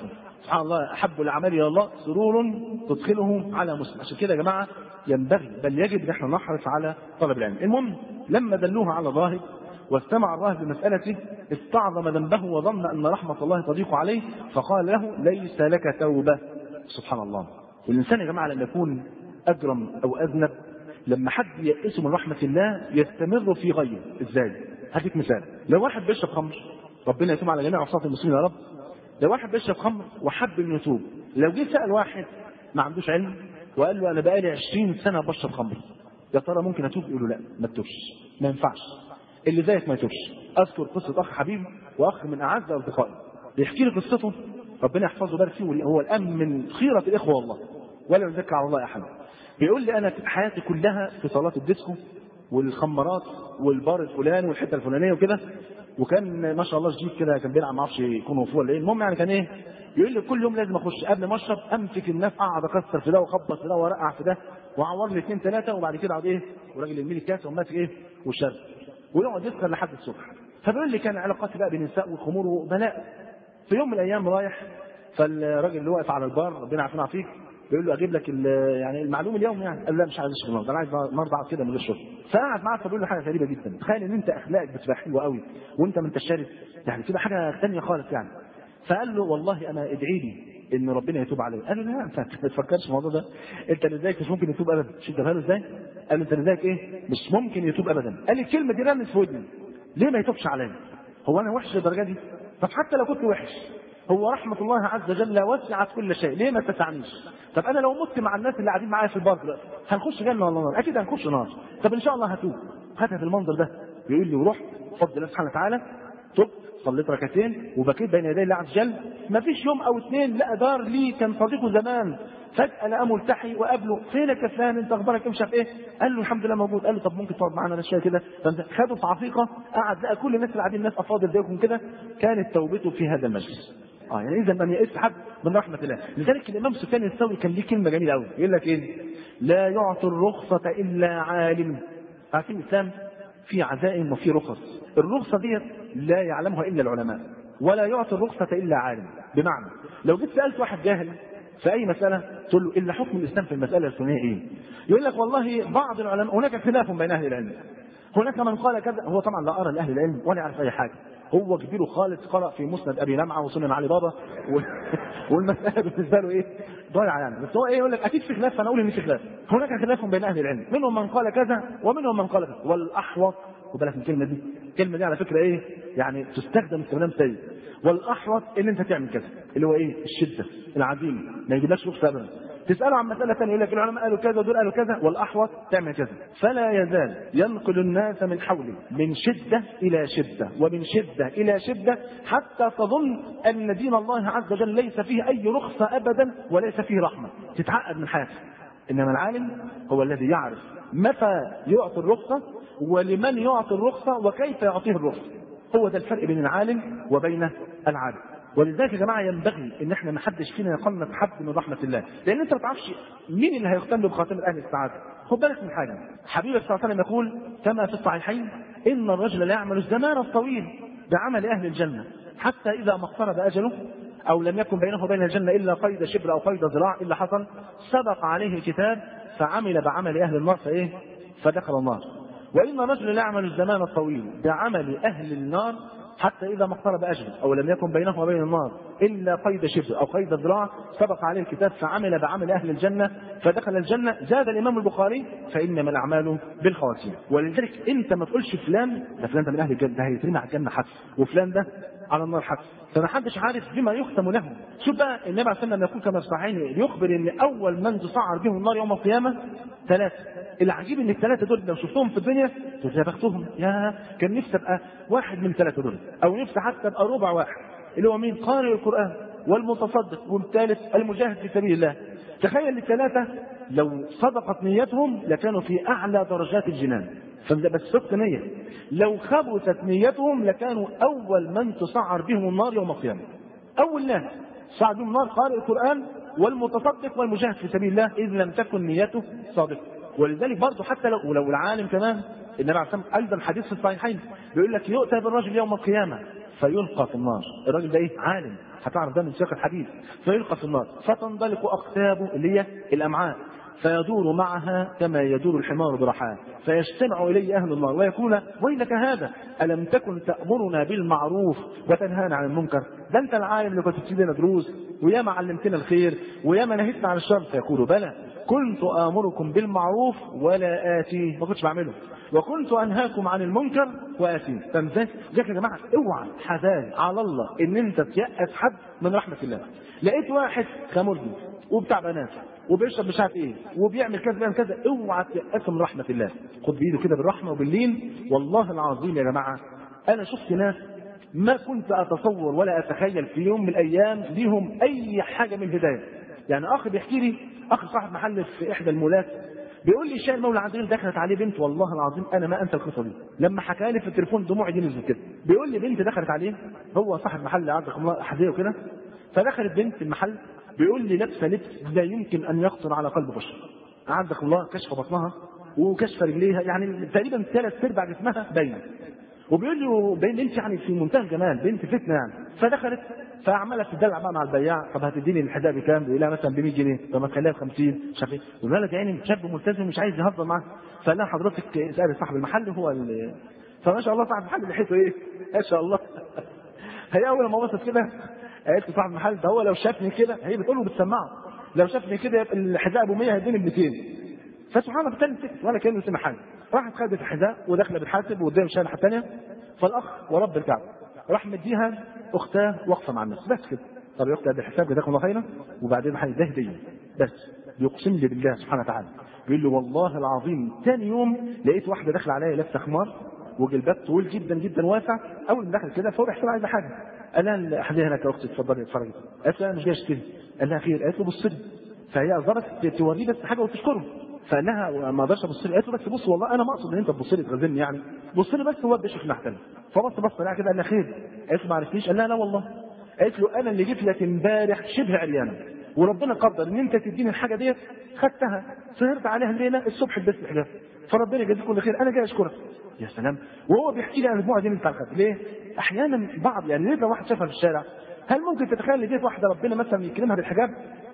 سبحان الله، أحب الأعمال إلى الله سرور تدخله على مسلم. عشان كده يا جماعة ينبغي بل يجب ان احنا نحرص على طلب العلم. المهم لما دلوه على الراهب واستمع الراهب بمسألته استعظم ذنبه وظن أن رحمة الله تضيق عليه فقال له ليس لك توبة. سبحان الله. والإنسان يا جماعة لما يكون أجرم أو أذنب لما حد يئسه من رحمة الله يستمر في غيه. إزاي؟ هديك مثال. لو واحد بيشرب خمر، ربنا يتوب على جميع عصاة المسلمين يا رب، لو واحد بيشرب خمر وحب انه يتوب، لو جه سأل واحد ما عندوش علم وقال له أنا بقالي عشرين سنة بشرب خمر، يا ترى ممكن أتوب؟ يقول له لا ما تتوبش، ما ينفعش، اللي زيك ما يتوبش. أذكر قصة أخ حبيب وأخ من أعز أصدقائي بيحكي لي قصته، ربنا يحفظه ويبارك فيه، هو الآن من خيرة الإخوة والله ولا نذكر على الله أحد. بيقول لي أنا حياتي كلها في صالات الديسكو والخمرات والبار الفلاني والحتة الفلانية وكده، وكان ما شاء الله شديد كده، كان بيلعب ما اعرفش يكون وفوه ولا ايه، المهم يعني كان ايه، يقول لي كل يوم لازم اخش قبل ما اشرب امسك الناس اقعد اكسر في ده واخبط في ده وارقع في ده واعور لي اثنين ثلاثه، وبعد كده اقعد ايه وراجل يرمي لي الكاس وماسك ايه والشرب ويقعد يسكر لحد الصبح. فبيقول لي كان علاقاتي بقى بالنساء والخمور وبلاء. في يوم من الايام رايح، فالراجل اللي واقف على البار ربنا يعافينا فيك بيقول له اجيب لك يعني المعلوم اليوم يعني، قال لا مش عايز اشرب النهارده، انا عايز النهارده اقعد كده من غير شرب. فقعد معاه فبيقول له حاجه غريبه جدا، تخيل ان انت اخلاقك بتبقى حلوه قوي وانت ما انتش شارب، يعني كده حاجه ثانيه خالص يعني. فقال له والله انا ادعي لي ان ربنا يتوب علي. قال له لا انت ما تفكرش في الموضوع ده، انت اللي زيك مش ممكن يتوب ابدا. شوف ده ازاي؟ قال له انت اللي زيك ايه مش ممكن يتوب ابدا. قال لي الكلمه دي رمت في ودني، ليه ما يتوبش عليا؟ هو انا وحش للدرجه دي؟ طب حتى لو كنت وحش هو رحمة الله عز وجل وسعت كل شيء، ليه ما تسعنيش؟ طب أنا لو مت مع الناس اللي قاعدين معايا في البار دلوقتي هنخش جنة ولا نار؟ أكيد هنخش نار. طب إن شاء الله هتوب. خدها في المنظر ده، بيقول لي ورحت بفضل الله سبحانه وتعالى تبت، صليت ركعتين وبكيت بين يدي الله عز وجل. ما فيش يوم أو اثنين لقى دار لي كان صديقه زمان فجأة لقى ملتحي وقابله، فينك يا فلان انت اخبارك امشي في ايه؟ قال له الحمد لله موجود. قال له طب ممكن تقعد معانا شويه كده؟ خده في عقيقه، قعد لقى كل الناس اللي قاعدين ناس افاضل زيكم كده، كانت توبته في هذا المجلس. اه يعني اذا من يئس حد من رحمه الله. لذلك الامام سفيان الثوري كان ليه كلمه جميله قوي، يقول لك ايه؟ لا يعطي الرخصه الا عالم. عارفين الاسلام في عزائم وفي رخص، الرخصه ديت لا يعلمها الا العلماء، ولا يعطي الرخصه الا عالم. بمعنى لو جيت سالت واحد جاهل في اي مساله تقول له الا حكم الاسلام في المساله الفلانيه ايه؟ يقول لك والله بعض العلماء هناك خلاف بين اهل العلم، هناك من قال كذا. هو طبعا لا ارى لاهل العلم ولا يعرف اي حاجه، هو كبير خالص قرأ في مسند ابي لمعه وسنن علي بابا و... والمساله بالنسبه له ايه؟ ضايعه يعني. بس هو ايه يقول لك اكيد في خلاف، فانا اقول ان في خلاف. هناك خلاف بين اهل العلم، منهم من قال كذا ومنهم من قال كذا. والاحوط، خد بالك من الكلمه دي، الكلمه دي على فكره ايه؟ يعني تستخدم استخدام سيء. والاحوط ان انت تعمل كذا، اللي هو ايه؟ الشده العزيمه، ما يجيبلكش رخصه ابدا. تساله عن مساله ثانيه يقول لك العلماء قالوا كذا ودول قالوا كذا، والاحوط تعمل كذا. فلا يزال ينقل الناس من حوله من شده الى شده ومن شده الى شده حتى تظن ان دين الله عز وجل ليس فيه اي رخصه ابدا وليس فيه رحمه، تتعقد من حياته. انما العالم هو الذي يعرف متى يعطي الرخصه ولمن يعطي الرخصه وكيف يعطيه الرخصه. هو ده الفرق بين العالم وبين العالم. ولذلك يا جماعه ينبغي ان احنا ما حدش فينا يقنط حد من رحمه الله، لان انت ما تعرفش مين اللي هيختم له بخاتمه اهل السعاده. خد بالك من حاجه، حبيبك صلى الله عليه وسلم يقول كما في الصحيحين ان الرجل لا يعمل الزمان الطويل بعمل اهل الجنه حتى اذا ما اقترب اجله او لم يكن بينه وبين الجنه الا قيد شبر او قيد ذراع الا حصل سبق عليه الكتاب فعمل بعمل اهل النار فايه؟ فدخل النار. وان الرجل لا يعمل الزمان الطويل بعمل اهل النار حتى إذا ما اقترب أجله أو لم يكن بينه وبين النار إلا قيد شبر أو قيد ذراع سبق عليه الكتاب فعمل بعمل أهل الجنة فدخل الجنة. زاد الإمام البخاري فإنما الأعمال بالخواتيم. ولذلك أنت ما تقولش فلان ده فلان ده من أهل الجنة ده هيترمي على الجنة حتى وفلان ده على النار حتى، فما حدش عارف بما يختم له. شوف بقى النبي عليه الصلاة والسلام يقول كما في الصحيحين يخبر ان اول من تصعر بهم النار يوم القيامه ثلاثه. العجيب ان الثلاثه دول لو شفتهم في الدنيا تقول يا بختهم، يا كان نفسي ابقى واحد من الثلاثه دول، او نفسي حتى ابقى ربع واحد، اللي هو مين؟ قارئ القران والمتصدق والثالث المجاهد في سبيل الله. تخيل الثلاثه لو صدقت نيتهم لكانوا في اعلى درجات الجنان، بس صدق نية. لو خبثت نيتهم لكانوا أول من تصعر بهم النار يوم القيامة. أول ناس صعد بهم النار قارئ القرآن والمتصدق والمجاهد في سبيل الله إذ لم تكن نيته صادقة. ولذلك برضه حتى لو ولو العالم كمان، النبي عليه الصلاة والسلام أيضا حديث في الصحيحين بيقول لك يؤتى بالرجل يوم القيامة فيلقى في النار. الراجل ده ايه؟ عالم، هتعرف ده من سياق الحديث. فيلقى في النار فتنطلق اقتابه اللي هي الامعاء، فيدور معها كما يدور الحمار برحاه، فيجتمع اليه اهل النار ويقول ويلك هذا الم تكن تامرنا بالمعروف وتنهانا عن المنكر؟ ده انت العالم اللي كنت بتدينا دروس وياما علمتنا الخير وياما نهيتنا عن الشر. فيقول بلى كنت امركم بالمعروف ولا اتيه، ما كنتش بعمله، وكنت انهاكم عن المنكر واتيه. فمزاج يا جماعه اوعى حذار على الله ان انت تيأس حد من رحمه الله. لقيت واحد خمرجي وبتاع بنات وبيشرب مش عارف ايه وبيعمل كذا بيعمل كذا، اوعى تيأس من رحمه الله. خد بايده كده بالرحمه وباللين. والله العظيم يا جماعه انا شفت ناس ما كنت اتصور ولا اتخيل في يوم من الايام ليهم اي حاجه من الهدايه. يعني اخ بيحكي لي، اخ صاحب محل في احدى المولات، بيقول لي الشاي المولى عندنا دخلت عليه بنت، والله العظيم انا ما انسى القصه دي. لما حكى لي في التليفون دموعي دي نزلت كده. بيقول لي بنت دخلت عليه، هو صاحب محل عندك الله احذيه وكده، فدخلت بنت المحل بيقول لي لابسه لبس لا يمكن ان يخطر على قلب بشر. عندك الله كشف بطنها وكشف رجليها، يعني تقريبا ثلاث ارباع جسمها باينه. وبيقول لي بين بنت يعني في منتهى الجمال، بنت فتنه يعني. فدخلت فعملت تدلع بقى مع البياع، طب هتديني الحذاء بكام؟ بيقول لها مثلا ب مية جنيه، طب ما تخليها ب خمسين مش عارف ايه. والولد يعني شاب ملتزم مش عايز يهزر معاه، فقال لها حضرتك اسالي صاحب المحل هو ال... فما شاء الله صاحب المحل لحيته ايه؟ ما شاء الله. هي اول ما بصت كده قالت له صاحب المحل ده هو لو شافني كده، هي بتقول له بتسمعه، لو شافني كده يبقى الحذاء ابو مية هيديني ب ميتين. فسبحان الله بتكلم سكت ولا كانه سمع حاجه. راحت خدت الحذاء وداخله بتحاسب وقدام شارحه ثانيه، فالاخ ورب الكعبه راح مديها اختها واقفه مع الناس بس كده. طب يا اختي قد الحساب جزاكم الله خيرا، وبعدين حاجه ده هديه بس. بيقسم لي بالله سبحانه وتعالى بيقول له والله العظيم ثاني يوم لقيت واحده داخله عليا لابسه خمار وجلباب طويل جدا جدا واسع. اول ما دخلت كده فهو بيحسب عايزه حاجه، قال لها الاحذيه هناك يا اختي اتفضلي اتفرجي. قالت له انا مش جاي اشتري. قال لها خير؟ قالت له بص لي. فهي قدرت توريه بس حاجه وتشكره، فقال لها ما اقدرش ابص لي. قالت له بس بص والله انا ما اقصد ان انت تبص لي تغزلني يعني، بص لي بس هو بيشوف ناحيه. فبص بص لها كده قال لها خير؟ قالت له ما عرفتنيش. قال لها لا والله. قالت له انا اللي جيت لك امبارح شبه عريانه وربنا قدر ان انت تديني الحاجه ديت، خدتها سهرت عليها الليله الصبح لبست الحجاب، فربنا يجازيك كل خير انا جاي اشكرك. يا سلام. وهو بيحكي لي عن المجموعه دي من بتاع الخد. ليه؟ احيانا بعض يعني ليه لو واحد شافها في الشارع هل ممكن تتخيل ان ديت واحده ربنا مثلا يكرمها بالحجاب؟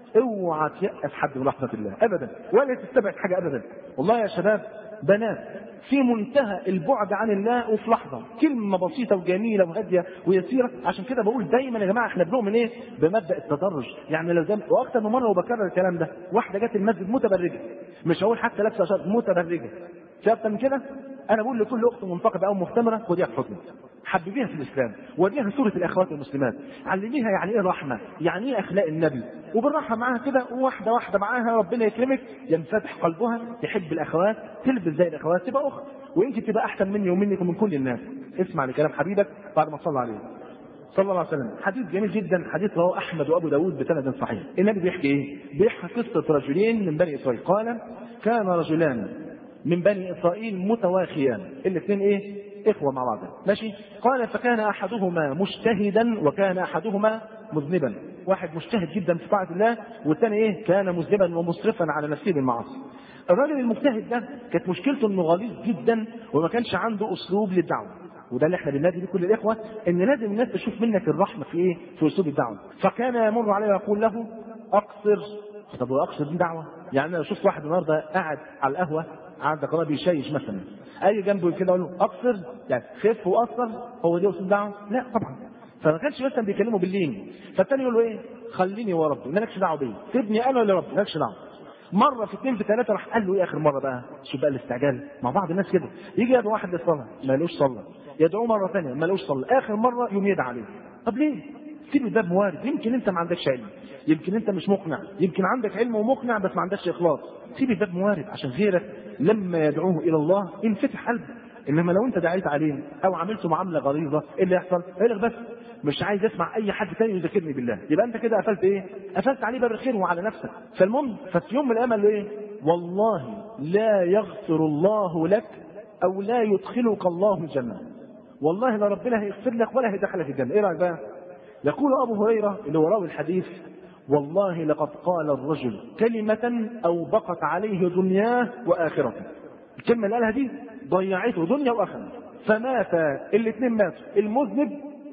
اوعى تيأس حد من رحمه الله ابدا، ولا تستبعد حاجه ابدا. والله يا شباب بنات في منتهى البعد عن الله وفي لحظه كلمه بسيطه وجميله وهاديه ويسيره. عشان كده بقول دايما يا جماعه احنا بنؤمن ايه؟ بمبدا التدرج. يعني لو زي واكثر من مره وبكرر الكلام ده، واحده جت المسجد متبرجه، مش هقول حتى لابسه شرط، متبرجه، شايفه من كده. انا بقول لكل اخت منتقبه او مختمره خديها في حضنك، حببيها في الاسلام، وديها سوره الاخوات المسلمات، علميها يعني ايه رحمه، يعني ايه اخلاق النبي، وبالراحه معاها كده واحده واحده معاها ربنا يكرمك ينفتح قلبها تحب الاخوات، تلبس زي الاخوات، تبقى اخت، ويمكن تبقى احسن مني ومنك ومن كل الناس. اسمع لكلام حبيبك بعد ما تصلى عليه صلى الله عليه وسلم. حديث جميل جدا، حديث رواه احمد وابو داود بسند صحيح. النبي بيحكي ايه؟ بيحكي قصه رجلين من بني اسرائيل. قال كان رجلان من بني اسرائيل متواخيان، الاثنين ايه؟ اخوه مع بعض ماشي. قال فكان احدهما مجتهدا وكان احدهما مذنبا. واحد مجتهد جدا في طاعه الله والثاني ايه؟ كان مذنبا ومسرفا على نفسه بالمعاصي. الراجل المجتهد ده كانت مشكلته انه غليظ جدا وما كانش عنده اسلوب للدعوه، وده اللي احنا بننادي بيه كل الاخوه ان لازم الناس تشوف منك الرحمه في ايه؟ في اسلوب الدعوه. فكان يمر عليه ويقول له اقصر. طب واقصر دي دعوه؟ يعني انا لو شفت واحد النهارده قاعد على القهوه قاعد قناه بيشيش مثلا، اي جنبه كده اقول له اقصر يعني خف وقصر، هو دي اسلوب دعوه؟ لا طبعا. فما كانش مثلا بيكلمه باللين. فالتاني يقول له ايه؟ خليني ورا ربي مالكش دعوه بيا، سيبني انا ولا ربي مالكش دعوه. مره في اثنين في ثلاثه راح قال له ايه اخر مره بقى؟ شوف بقى الاستعجال مع بعض الناس كده، يجي يدعو واحد للصلاه مالوش صلاه، يدعوه مره ثانيه مالوش صلاه، اخر مره يوم يدعى عليه. طب ليه؟ سيب الباب موارد، يمكن انت ما عندكش علم، يمكن انت مش مقنع، يمكن عندك علم ومقنع بس ما عندكش اخلاص. سيب الباب موارد عشان غيرك لما يدعوه الى الله ينفتح قلبه. انما لو انت دعيت عليه او عملته معامله غليظه ايه اللي يحصل؟ يقول لك بس مش عايز اسمع اي حد تاني يذكرني بالله، يبقى انت كده قفلت ايه؟ قفلت عليه باب الخير وعلى نفسك. فالمهم ففي يوم من الايام قال له ايه؟ والله لا يغفر الله لك او لا يدخلك الله الجنه. والله لا ربنا هيغفر لك ولا هيدخلك الجنه. ايه رايك بقى؟ يقول ابو هريره اللي هو راوي الحديث والله لقد قال الرجل كلمه اوبقت عليه دنياه واخرته. الكلمه اللي قالها دي ضيعته دنيا واخره، فمات الاثنين ماتوا، المذنب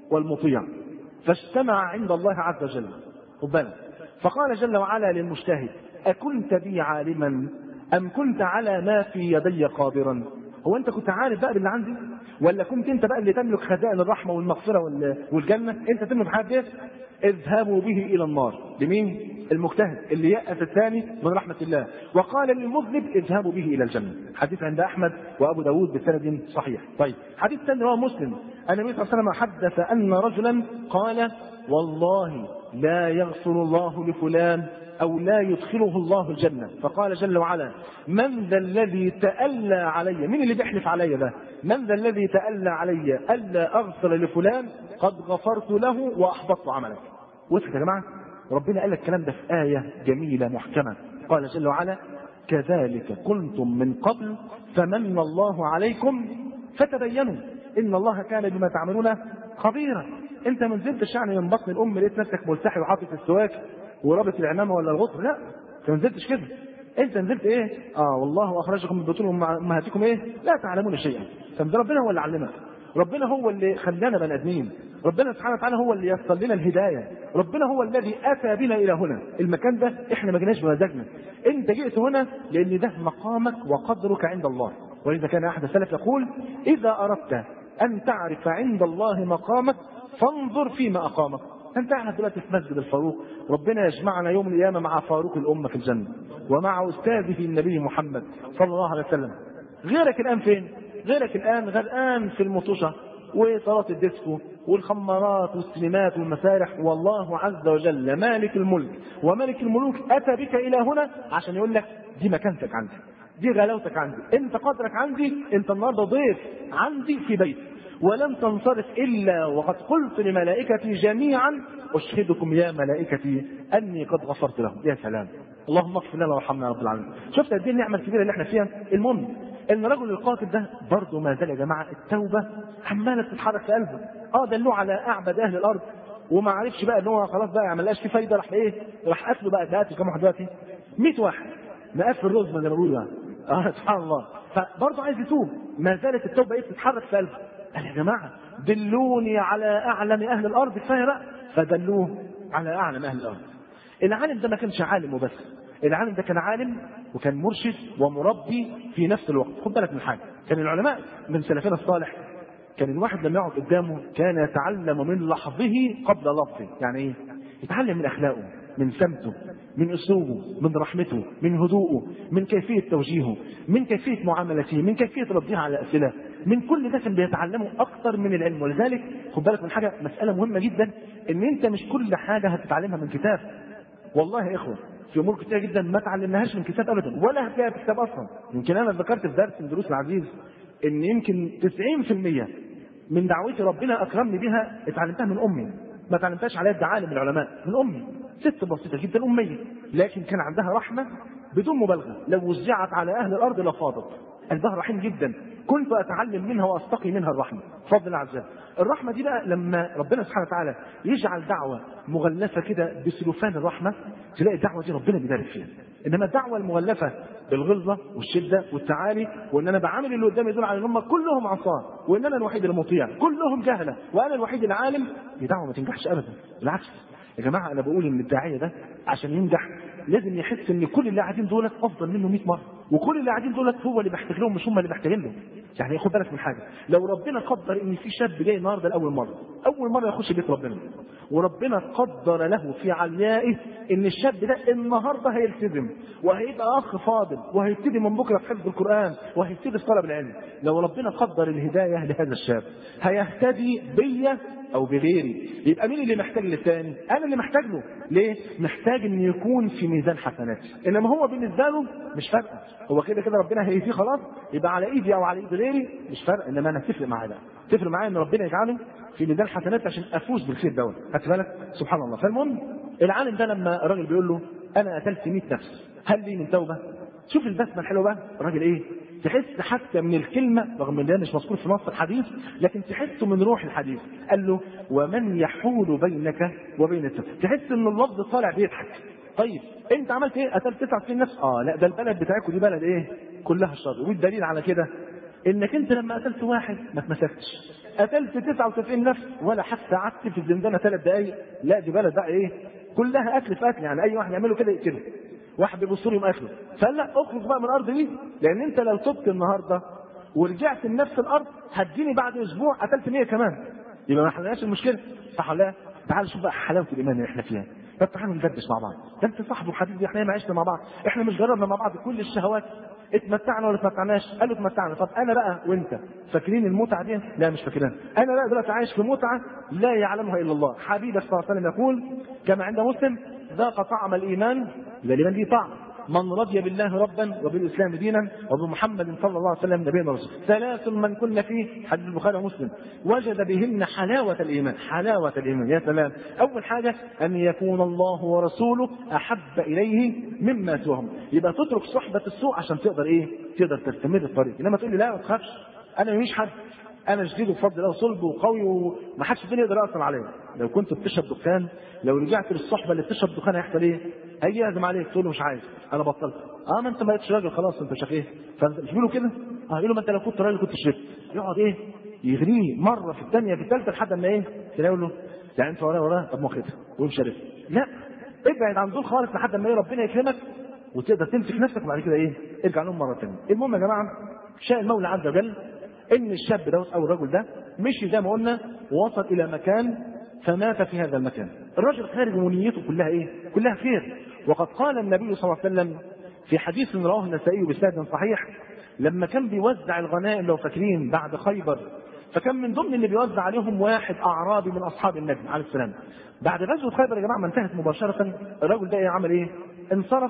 والمطيع، فاجتمع عند الله عز وجل. خد بالك، فقال جل وعلا للمجتهد: أكنت بي عالما أم كنت على ما في يدي قادرا؟ هو أنت كنت عارف بقى باللي عندي، ولا كنت أنت بقى اللي تملك خزائن الرحمة والمغفرة والجنة؟ أنت تملك حاجة؟ اذهبوا به إلى النار. لمين؟ المجتهد اللي يأس الثاني من رحمة الله. وقال للمذنب: اذهبوا به إلى الجنة. حديث عند أحمد وأبو داود بسند صحيح. طيب، حديث ثاني رواه مسلم أن النبي صلى الله عليه وسلم حدث أن رجلا قال: والله لا يغفر الله لفلان أو لا يدخله الله الجنة. فقال جل وعلا: من ذا الذي تألى علي؟ مين اللي بيحلف علي ده؟ من ذا الذي تألى علي ألا أغفر لفلان؟ قد غفرت له وأحبطت عملك. وصلت يا جماعة؟ ربنا قال الكلام ده في آية جميلة محكمة. قال جل وعلا: كذلك كنتم من قبل فمن الله عليكم فتبينوا إن الله كان بما تعملون خبيرا. أنت ما نزلتش يعني من بطن الأم لقيت نفسك ملتحي وحاطط السواك ورابط العمامة ولا الغطر، لا، أنت ما نزلتش كده. أنت نزلت إيه؟ آه والله أخرجكم من بطون أمهاتكم إيه؟ لا تعلمون شيئا. فده ربنا هو اللي علمك، ربنا هو اللي خلانا بني آدمين، ربنا سبحانه وتعالى هو اللي يصل لنا الهداية، ربنا هو الذي أتى بنا إلى هنا. المكان ده إحنا ما جيناش بمزاجنا، أنت جئت هنا لأن ده مقامك وقدرك عند الله. ولذا كان أحد السلف يقول: إذا أردت أن تعرف عند الله مقامك فانظر فيما أقامك. أنت قاعد دلوقتي في مسجد الفاروق، ربنا يجمعنا يوم القيامة مع فاروق الأمة في الجنة ومع أستاذه النبي محمد صلى الله عليه وسلم. غيرك الآن فين؟ غيرك الآن غرقان في المطوشة وصلاة الديسكو والخمارات والسينمات والمسارح. والله عز وجل مالك الملك وملك الملوك أتى بك إلى هنا عشان يقول لك: دي مكانتك عندي، دي غلاوتك عندي، انت قدرك عندي، انت النهارده ضيف عندي في بيتي، ولن تنصرف الا وقد قلت لملائكتي جميعا: اشهدكم يا ملائكتي اني قد غفرت لهم. يا سلام، اللهم اغفر لنا وارحمنا يا رب العالمين. شفت قد ايه النعمه الكبيره اللي احنا فيها؟ المهم ان رجل القاتل ده برضه ما زال يا جماعه التوبه عماله تتحرك في قلبه. اه دلوه على اعبد اهل الارض وما عرفش بقى ان هو خلاص بقى ما لقاش فيه فايده، راح ايه؟ راح قتله بقى. ده قتل كام واحد دلوقتي؟ مية واحد، مقاس في الرز زي ما بيقولوا يعني. اه سبحان الله. فبرضه عايز يتوب، ما زالت التوبه ايه؟ بتتحرك في قلبه. قال: يا جماعه دلوني على اعلم اهل الارض. كفايه بقى. فدلوه على اعلم اهل الارض. العالم ده ما كانش عالم وبس، العالم ده كان عالم وكان مرشد ومربي في نفس الوقت. خد بالك من حاجه، كان العلماء من سلفنا الصالح كان الواحد لما يقعد قدامه كان يتعلم من لحظه قبل لفظه. يعني ايه؟ يتعلم من اخلاقه، من سمته، من اسلوبه، من رحمته، من هدوءه، من كيفيه توجيهه، من كيفيه معاملته، من كيفيه ردها على الاسئله. من كل ده كان بيتعلمه اكثر من العلم. ولذلك خد بالك من حاجه، مساله مهمه جدا، ان انت مش كل حاجه هتتعلمها من كتاب. والله يا اخوه في امور كتير جدا ما تعلمناهاش من كتاب ابدا، ولا هتلاقيها في كتاب اصلا. يمكن انا ذكرت في درس من دروس العزيز ان يمكن تسعين في المية من دعوتي ربنا اكرمني بها اتعلمتها من امي، ما تعلمتهاش على يد عالم العلماء، من امي. ست بسيطه جدا اميه، لكن كان عندها رحمه بدون مبالغه، لو وزعت على اهل الارض لفاضت. قلبها رحيم جدا، كنت اتعلم منها واستقي منها الرحمه بفضل الله عز وجل. الرحمه دي بقى لما ربنا سبحانه وتعالى يجعل دعوه مغلفه كده بسلوفان الرحمه، تلاقي الدعوه دي ربنا بيبارك فيها. انما الدعوه المغلفه بالغلظه والشده والتعالي، وان انا بعامل اللي قدامي دول على ان هم كلهم عصاه وان انا الوحيد المطيع، كلهم جهله وانا الوحيد العالم، دي دعوه ما تنجحش ابدا. بالعكس يا جماعه، انا بقول ان الداعيه ده عشان ينجح لازم يحس ان كل اللي قاعدين دولت افضل منه مية مره، وكل اللي قاعدين دولت هو اللي محتاج لهم مش هم اللي محتاجين له. يعني خد بالك من حاجه، لو ربنا قدر ان في شاب جاي النهارده لاول مره، اول مره يخش بيت ربنا، وربنا قدر له في عليائه ان الشاب ده النهارده هيلتزم وهيبقى اخ فاضل وهيبتدي من بكره في حفظ القران وهيبتدي في طلب العلم، لو ربنا قدر الهدايه لهذا الشاب هيهتدي بيا او بغيري، يبقى مين اللي محتاج للثاني؟ انا اللي محتاج له. ليه؟ محتاج ان يكون في ميزان حسناتي. انما هو بالنسبه له مش فارقه، هو كده كده ربنا هيهديه خلاص، يبقى على ايدي او على ايد غيري مش فارقه. انما انا تفرق معايا بقى، تفرق معايا ان ربنا يجعله في ميزان حسناتي عشان افوز بالخير دوت. خدت بالك؟ سبحان الله. فالمهم العالم ده لما الراجل بيقول له انا قتلت مية نفس، هل لي من توبه؟ شوف البسمه الحلوه بقى، الراجل ايه؟ تحس حتى من الكلمة، رغم ان ده مش مذكور في نص الحديث، لكن تحسه من روح الحديث. قال له ومن يحول بينك وبين التوبة. تحس ان اللفظ طالع بيضحك. طيب انت عملت ايه؟ قتلت تسعة وتسعين نفس؟ اه لا، ده البلد بتاعتكم دي بلد ايه؟ كلها شر. والدليل على كده انك انت لما قتلت واحد ما اتمسكتش، قتلت تسعة وتسعين نفس ولا حتى قعدت في الزنزانه ثلاث دقائق، لا دي بلد بقى ايه كلها قتل في قتل، يعني اي واحد يعمله كده يقتله، واحد بيبص له يقوم قتله. فلا اخرج بقى من الارض دي، لان انت لو تبت النهارده ورجعت لنفس الارض هتجيني بعد اسبوع قتلت مية كمان، يبقى ما حلناش المشكله، صح ولا لا؟ تعال شوف بقى حلاوه الايمان اللي احنا فيها. طب تعالوا ندردش مع بعض، ده انت صاحبي وحبيبي، احنا ما عشنا مع بعض، احنا مش جربنا مع بعض كل الشهوات، اتمتعنا ولا اتمتعناش؟ قالوا اتمتعنا. طب انا بقى وانت فاكرين المتعه دي؟ لا مش فاكرينها. انا بقى دلوقتي عايش في متعه لا يعلمها الا الله. حبيبك صلى الله عليه وسلم يقول كما عند مسلم: ذاق طعم الايمان، يبقى الايمان ليه طعم، من رضي بالله ربا وبالاسلام دينا وبمحمد صلى الله عليه وسلم نبينا ورسولا. ثلاث من كن فيه، حديث البخاري ومسلم، وجد بهن حلاوه الايمان. حلاوه الايمان يا سلام. اول حاجه ان يكون الله ورسوله احب اليه مما سواهم، يبقى تترك صحبه السوء عشان تقدر ايه؟ تقدر تستمر الطريق. انما تقول لي لا ما تخافش، انا مش حد، انا شديد وبفضل الله وصلب وقوي وما حدش الدنيا يقدر ياثر عليا. لو كنت بتشرب دخان، لو رجعت للصحبه اللي بتشرب دخان هيحصل ايه؟ هيجي يهجم عليك تقول له مش عايز، انا بطلت. اه ما انت ما بقتش راجل خلاص، انت شاف ايه؟ فيقولوا كده، اه يقولوا ما انت لو كنت راجل كنت شربت. يقعد ايه؟ يغريه مره في الثانيه في الثالثه لحد ما ايه؟ تلاقي له يعني انت وراه وراه طب ما خدها ويقوم شارب. لا ابعد عن دول خالص لحد ما ايه ربنا يكرمك وتقدر تمسك نفسك، وبعد كده ايه؟ ارجع لهم مره ثانيه. المهم يا جماعه، شاء المولى عز وجل ان الشاب دوت او الرجل ده مشي زي ما قلنا ووصل الى مكان فمات في هذا المكان. الرجل خارج ونيته كلها ايه؟ كلها خير. وقد قال النبي صلى الله عليه وسلم في حديث رواه النسائي بسند صحيح، لما كان بيوزع الغنائم لو فاكرين بعد خيبر، فكان من ضمن اللي بيوزع عليهم واحد اعرابي من اصحاب النبي عليه السلام. بعد غزوه خيبر يا جماعه ما انتهت مباشره، الرجل ده عمل ايه؟ انصرف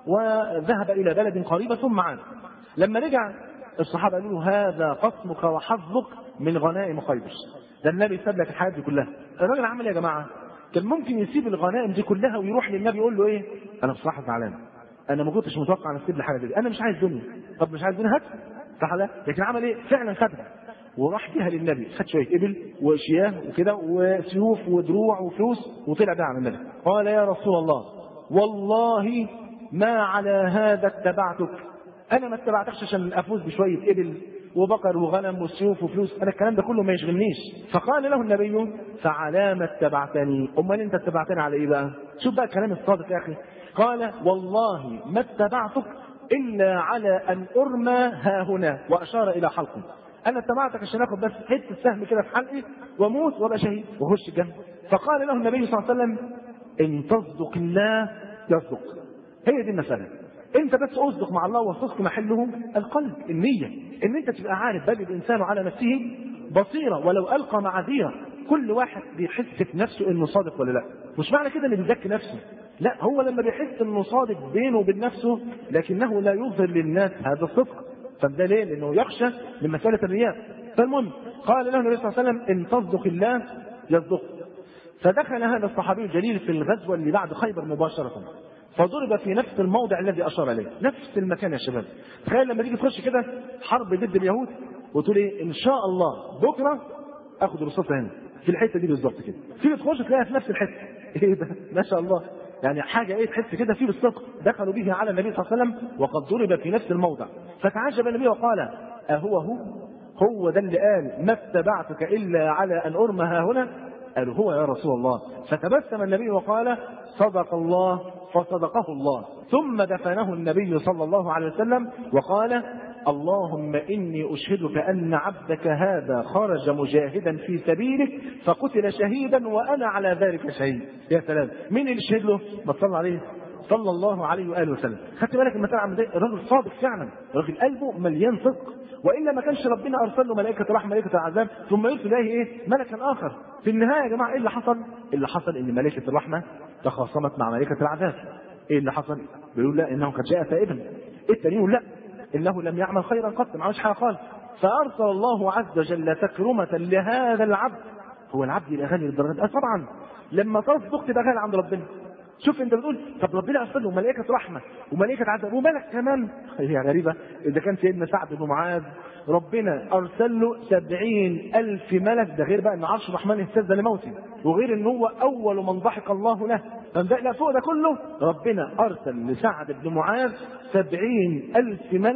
وذهب الى بلد قريبه ثم عاد. لما رجع الصحابه قالوا له هذا قسمك وحظك من غنائم خيبر، ده النبي ساب لك الحاجات دي كلها. الراجل عمل ايه يا جماعه؟ كان ممكن يسيب الغنائم دي كلها ويروح للنبي يقول له ايه؟ انا بصراحه زعلان، انا ما كنتش متوقع ان اسيب لي حاجه دي، انا مش عايز دنيا. طب مش عايز دنيا هات، صح لا؟ لكن عمل ايه؟ فعلا خدها وراح بيها للنبي، خد شويه ابل وشياه وكده وسيوف ودروع وفلوس وطلع بيها على النبي. قال يا رسول الله والله ما على هذا اتبعتك، انا ما اتبعتكش عشان افوز بشويه ابل وبقر وغنم وسيوف وفلوس، انا الكلام ده كله ما يشغلنيش. فقال له النبي فعلى ما اتبعتني، امال انت اتبعتني على ايه بقى؟ شوف بقى الكلام الصادق يا اخي. قال والله ما اتبعتك الا على ان ارمى ها هنا، واشار الى حلقه. انا اتبعتك عشان اخد بس حته سهم كده في حلقي واموت وابقى شهيد واخش الجنه. فقال له النبي صلى الله عليه وسلم ان تصدق الله يصدق. هي دي المساله، انت بس اصدق مع الله، والصدق محله القلب، النيه، ان انت تبقى عارف بل الانسان على نفسه بصيره ولو القى معاذيره. كل واحد بيحس في نفسه انه صادق ولا لا، مش معنى كده انه بيزكي نفسه، لا هو لما بيحس انه صادق بينه وبين نفسه لكنه لا يظهر للناس هذا الصدق. فده ليه؟ لانه يخشى من مساله الرياء. فالمهم قال له النبي صلى الله عليه وسلم ان تصدق الله يصدق. فدخل هذا الصحابي الجليل في الغزوه اللي بعد خيبر مباشره، فضرب في نفس الموضع الذي اشار اليه، نفس المكان يا شباب. تخيل لما تيجي تخش كده حرب ضد اليهود وتقول ايه؟ ان شاء الله بكره اخد رصاصه هنا في الحته دي بالظبط كده، تيجي تخش تلاقيها في نفس الحته. ايه ده؟ ما شاء الله، يعني حاجه ايه تحس كده فيه بالصدق. دخلوا به على النبي صلى الله عليه وسلم وقد ضرب في نفس الموضع، فتعجب النبي وقال اهو هو هو ده اللي قال ما اتبعتك الا على ان ارمى ها هنا؟ قالوا هو يا رسول الله. فتبسم النبي وقال صدق الله فصدقه الله. ثم دفنه النبي صلى الله عليه وسلم وقال اللهم إني أشهدك أن عبدك هذا خرج مجاهدا في سبيلك فقتل شهيدا وأنا على ذلك شهيد. يا سلام، مين اللي شهد له؟ ما صلى عليه صلى الله عليه وآله وسلم. خدت بالك المسألة عن الرجل صادق فعلا، الرجل قلبه مليان صدق، وإلا ما كانش ربنا أرسل له ملائكة الرحمة ملائكة العذاب ثم يرسل إليه إيه؟ ملكا آخر. في النهاية يا جماعة إيه اللي حصل؟ اللي حصل إن ملائكة الرحمة تخاصمت مع ملائكة العذاب. إيه اللي حصل؟ بيقول لا إنه قد جاء تائبا، التاني يقول لا إنه لم يعمل خيرا قط، ما عملش حاجة خالص. فأرسل الله عز وجل تكرمة لهذا العبد. هو العبد يبقى غني للدرجة دي؟ طبعا لما تصدق تبقى غني عند ربنا. شوف انت بتقول طب ربنا ارسل له ملائكه رحمه وملائكه عذاب وملك كمان، هي غريبه. اذا كان سيدنا سعد بن معاذ ربنا ارسل له سبعين الف ملك، ده غير بقى ان عرش الرحمن اهتز لموته، وغير ان هو اول من ضحك الله له. فده فوق ده كله ربنا ارسل لسعد بن معاذ سبعين الف ملك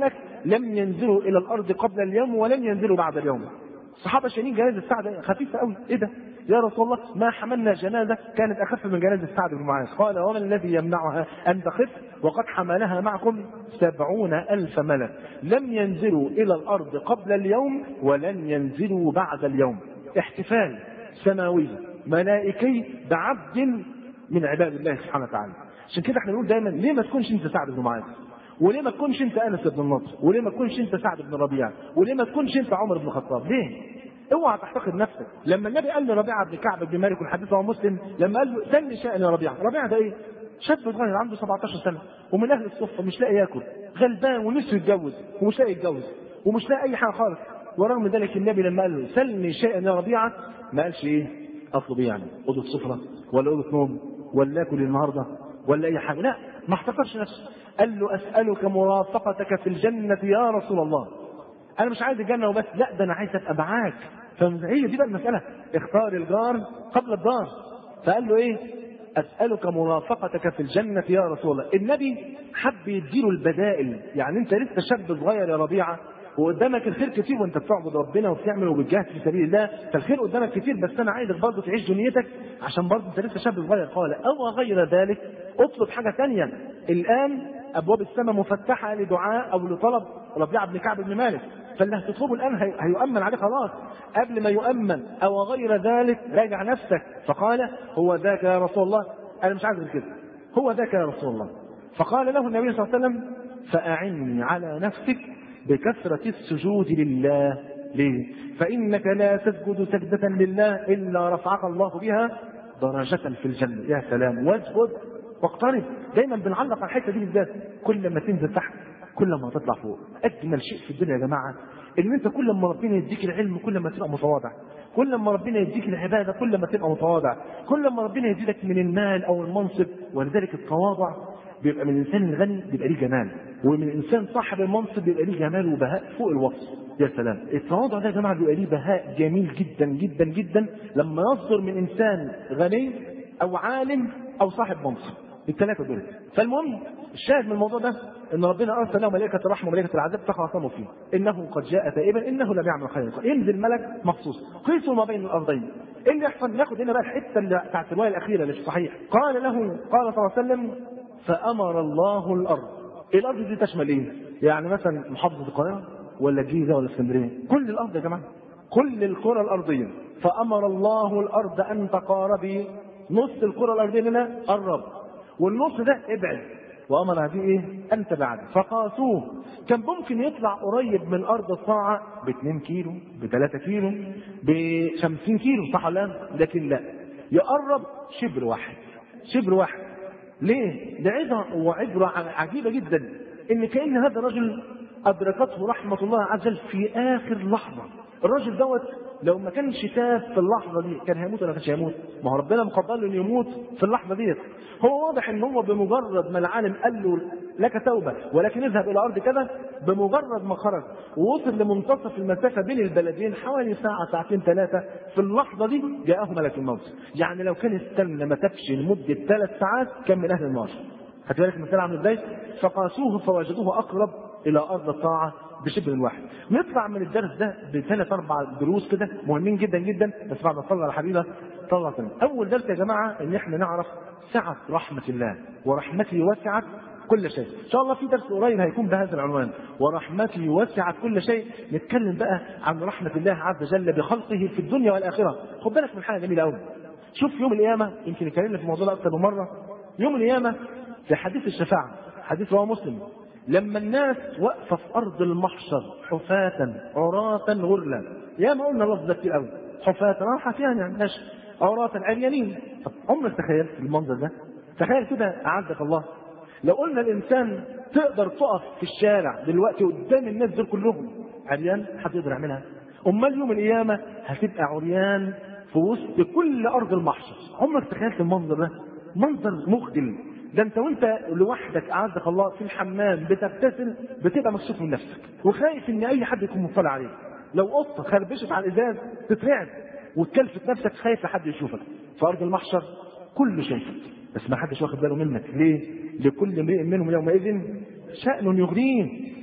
لم ينزلوا إلى الأرض قبل اليوم ولم ينزلوا بعد اليوم. الصحابة شايلين جنازة سعد خفيفة قوي، إيه ده؟ يا رسول الله ما حملنا جنازة كانت أخف من جنازة سعد بن معاذ. قال وما الذي يمنعها أن تخف وقد حملها معكم سبعون ألف ملك لم ينزلوا إلى الأرض قبل اليوم ولن ينزلوا بعد اليوم. احتفال سماوي ملائكي بعبد من عباد الله سبحانه وتعالى. عشان كده احنا نقول دايما ليه ما تكونش انت سعد بن معاذ، وليه ما تكونش انت انس بن النضر، وليه ما تكونش انت سعد بن ربيعه، وليه ما تكونش انت عمر بن الخطاب؟ ليه؟ اوعى تحتقر نفسك. لما النبي قال لربيعه بن كعب بن مالك والحديث رواه مسلم، لما قال له سل شأن يا ربيعه، ربيعه ده ايه؟ شاب صغير عنده سبعتاشر سنه ومن اهل الصفه، مش لاقي ياكل، غلبان ونفسه يتجوز ومش لاقي يتجوز ومش لاقي اي حاجه خالص. ورغم ذلك النبي لما قال له سلني شيئا يا ربيعه ما قالش ايه؟ اطلب ايه يعني؟ اوضه سفره ولا اوضه نوم ولا اكل النهارده ولا اي حاجه، لا ما احتقرش نفسه. قال له اسالك مرافقتك في الجنه يا رسول الله. انا مش عايز الجنه وبس، لا ده انا عايز ابقى معاك. فهي دي بقى المساله، اختار الجار قبل الدار. فقال له ايه؟ اسالك مرافقتك في الجنه يا رسول الله. النبي حب يديله البدائل، يعني انت لسه شاب صغير يا ربيعه وقدامك الخير كتير وانت بتعبد ربنا وبتعمل وبتجاهد في سبيل الله، فالخير قدامك كتير، بس انا عايزك برضه تعيش دنيتك عشان برضه انت لسه شاب صغير. قال او غير ذلك اطلب حاجه ثانيه. الان ابواب السماء مفتحه لدعاء او لطلب ربيعه بن كعب بن مالك، فاللي هتطلبه الان هيؤمن عليه خلاص. قبل ما يؤمن او غير ذلك راجع نفسك. فقال هو ذاك يا رسول الله، انا مش عايز غير كده، هو ذاك يا رسول الله. فقال له النبي صلى الله عليه وسلم فاعني على نفسك بكثرة السجود لله. ليه؟ فإنك لا تسجد سجدة لله إلا رفعك الله بها درجة في الجنة. يا سلام، واسجد واقترب. دايما بنعلق على الحتة دي بالذات، كل ما تنزل تحت كل ما تطلع فوق. أجمل شيء في الدنيا يا جماعة إن أنت كل ما ربنا يديك العلم كل ما تبقى متواضع، كل ما ربنا يديك العبادة كل ما تبقى متواضع، كل ما ربنا يزيدك من المال أو المنصب. ولذلك التواضع بيبقى من الانسان الغني بيبقى ليه جمال، ومن الانسان صاحب المنصب بيبقى ليه جمال وبهاء فوق الوصف. يا سلام، التواضع ده يا جماعه بيبقى ليه بهاء جميل جدا جدا جدا لما يصدر من انسان غني او عالم او صاحب منصب، الثلاثه دول. فالمهم الشاهد من الموضوع ده ان ربنا ارسل له ملائكه الرحمه وملائكه العذاب تخاصموا فيه، انه قد جاء تائبا انه لم يعمل خيرا. ينزل ملك مخصوص قيسوا ما بين الارضين. ايه اللي يحصل؟ ناخد هنا بقى الحته اللي بتاعت الروايه الاخيره اللي في الصحيح. قال له قال صلى الله عليه وسلم فأمر الله الأرض. الأرض دي تشمل إيه؟ يعني مثلا محافظة القاهرة ولا الجيزة ولا اسكندرية؟ كل الأرض يا جماعة، كل الكرة الأرضية. فأمر الله الأرض أن تقاربي، نص الكرة الأرضية هنا قرب والنص ده ابعد، وأمر هذه إيه؟ أن تبعد. فقاسوه، كان ممكن يطلع قريب من الأرض الطاعة ب اتنين كيلو ب تلاتة كيلو ب خمسين كيلو، صح ولا لا؟ لكن لا، يقرب شبر واحد، شبر واحد. ليه؟ ده عظة وعبرة عجيبة جدا، ان كأن هذا الرجل ادركته رحمة الله عز وجل في اخر لحظة. الرجل دوت لو ما كانش تاب في اللحظة دي كان هيموت ولا كانش هيموت؟ ما هو ربنا مقدر له انه يموت في اللحظة ديت. هو واضح ان هو بمجرد ما العالم قال له لك توبة ولكن اذهب الى ارض كذا، بمجرد ما خرج ووصل لمنتصف المسافة بين البلدين حوالي ساعة ساعتين ثلاثة، في اللحظة دي جاءه ملك الموت. يعني لو كان استنى ما تبش لمدة ثلاث ساعات كان من اهل النار. خدت بالك المثال عامل ازاي؟ فقاسوه فوجدوه اقرب الى ارض الطاعة بشبر واحد. نطلع من الدرس ده بثلاث اربع دروس كده مهمين جدا جدا، بس بعد ما صلى على حبيبه صلى الله عليه وسلم. اول درس يا جماعه ان احنا نعرف سعه رحمه الله، ورحمته وسعت كل شيء. ان شاء الله في درس قريب هيكون بهذا العنوان، ورحمته وسعت كل شيء. نتكلم بقى عن رحمه الله عز وجل بخلقه في الدنيا والاخره. خد بالك من حاجه جميله قوي. شوف يوم القيامه، يمكن اتكلمنا في الموضوع ده اكثر من مره. يوم القيامه في حديث الشفاعه، حديث رواه مسلم، لما الناس واقفه في ارض المحشر حفاة عراة غرلا. يا ما قلنا اللفظ ده كتير قوي، حفاة راحة يعني يعني ماشي، عراة عريانين. طب عمرك تخيلت المنظر ده؟ تخيل كده اعزك الله لو قلنا الانسان تقدر تقف في الشارع دلوقتي قدام الناس دول كلهم عريان، حد يقدر يعملها؟ امال يوم القيامه هتبقى عريان في وسط كل ارض المحشر. عمرك تخيلت المنظر ده؟ منظر مخجل. ده انت وانت لوحدك اعزك الله في الحمام بتغتسل بتبقى مكسوف من نفسك وخايف ان اي حد يكون مطلع عليك. لو قطه خربشت على الازاز تترعب وتكلفت نفسك خايف لحد يشوفك. في ارض المحشر كله شايفك بس ما حدش واخد باله منك. ليه؟ لكل امرئ منهم يومئذ شأن يغنيه.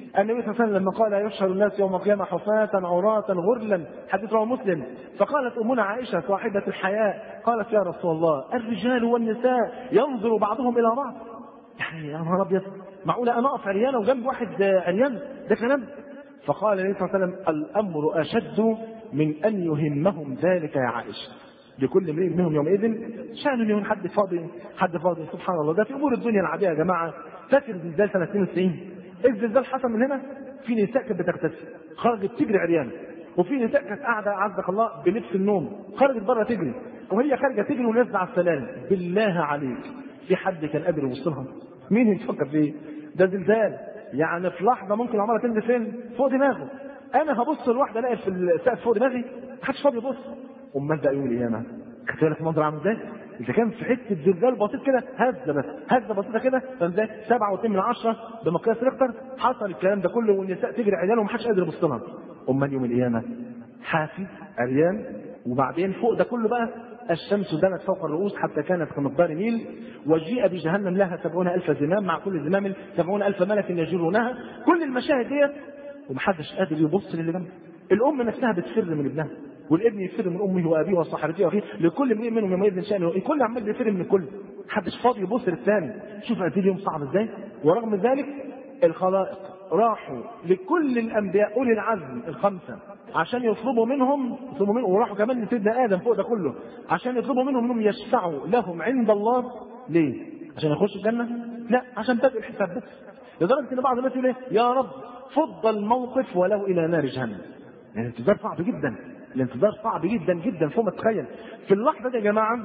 النبي صلى الله عليه وسلم لما قال يحشر الناس يوم القيامة حفاة عراة غرلا، حديث رواه مسلم، فقالت أمنا عائشة صاحبة الحياء قالت يا رسول الله الرجال والنساء ينظر بعضهم إلى بعض، يعني يا نهار أبيض معقولة أنا أقف عريانة وجنب واحد عريان؟ ده كلام. فقال النبي صلى الله عليه وسلم الأمر أشد من أن يهمهم ذلك يا عائشة، لكل امرئ منهم يومئذ شأن يهون. حد فاضي حد فاضي سبحان الله. ده في امور الدنيا العاديه يا جماعه. فاكر زلزال سنه اثنين وتسعين؟ الزلزال حصل من هنا، في نساء كانت بتغتسل خرجت تجري عريانه، وفي نساء كانت قاعده عزك الله بلبس النوم خرجت بره تجري، وهي خارجه تجري ونازله على السلالم. بالله عليك في حد كان قادر يوصلها؟ مين يفكر فيه؟ ده زلزال يعني في لحظه ممكن العماره تنزل فين؟ فوق دماغه. انا هبص لواحده الاقي في السقف فوق دماغي، محدش فاضي يبص. امال بقى يوم القيامه خدت بالك المنظر عامل ازاي؟ اذا كان في حته زلزال بسيط كده هزه بس هزه بسيطه كده فاهم ازاي؟ سبعة واتنين من عشرة بمقياس ريختر حصل الكلام ده كله والنساء تجري عيال ومحدش قادر يبص لها. امال يوم القيامه حافي عريان، وبعدين فوق ده كله بقى الشمس دنت فوق الرؤوس حتى كانت كمقدار ميل، وجيء بجهنم لها سبعون ألف زمام مع كل زمام سبعون ألف ملك يجرونها. كل المشاهد ديت ومحدش قادر يبص للي جنبه. الام نفسها بتفر من ابنها، والابن يفر من امه وابيه وصاحبته واخيه، لكل امرئ منهم يومئذ شأنه، الكل عمال بيفر من الكل، محدش فاضي يبص للثاني. شوف قد ايه اليوم صعب ازاي. ورغم ذلك الخلائق راحوا لكل الانبياء اولي العزم الخمسه عشان يطلبوا منهم يطلبوا منهم وراحوا كمان لسيدنا ادم فوق ده كله عشان يطلبوا منهم انهم يشفعوا لهم عند الله. ليه؟ عشان يخشوا الجنه؟ لا، عشان بدء الحساب بس. لدرجه ان بعض الناس يقول ايه؟ يا رب فض الموقف ولو الى نار جهنم. يعني الانتظار صعب جدا، الانتظار صعب جدا جدا فوق ما تتخيل. في اللحظه دي يا جماعه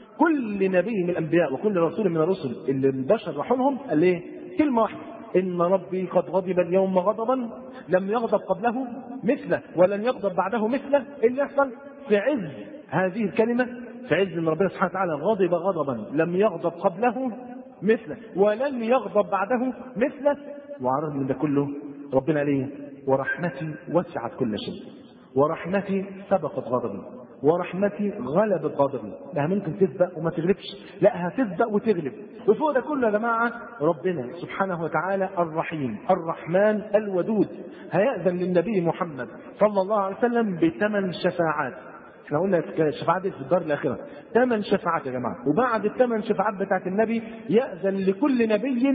كل نبي من الانبياء وكل رسول من الرسل اللي البشر راحوا لهم قال ايه؟ كلمه واحده: ان ربي قد غضب اليوم غضبا لم يغضب قبله مثله ولن يغضب بعده مثله. اللي يحصل في عز هذه الكلمه، في عز ان ربنا سبحانه وتعالى غضب غضبا لم يغضب قبله مثله ولن يغضب بعده مثله. وعرض من ده كله ربنا ليه؟ ورحمتي وسعت كل شيء، ورحمتي سبقت غضبي، ورحمتي غلبت غضبي. لا ممكن تسبق وما تغلبش، لا هتسبق وتغلب. وفوق ده كله يا جماعه ربنا سبحانه وتعالى الرحيم الرحمن الودود هيأذن للنبي محمد صلى الله عليه وسلم بثمان شفاعات. احنا قلنا الشفاعات في الدار الاخره ثمان شفاعات يا جماعه، وبعد الثمان شفاعات بتاعت النبي يأذن لكل نبي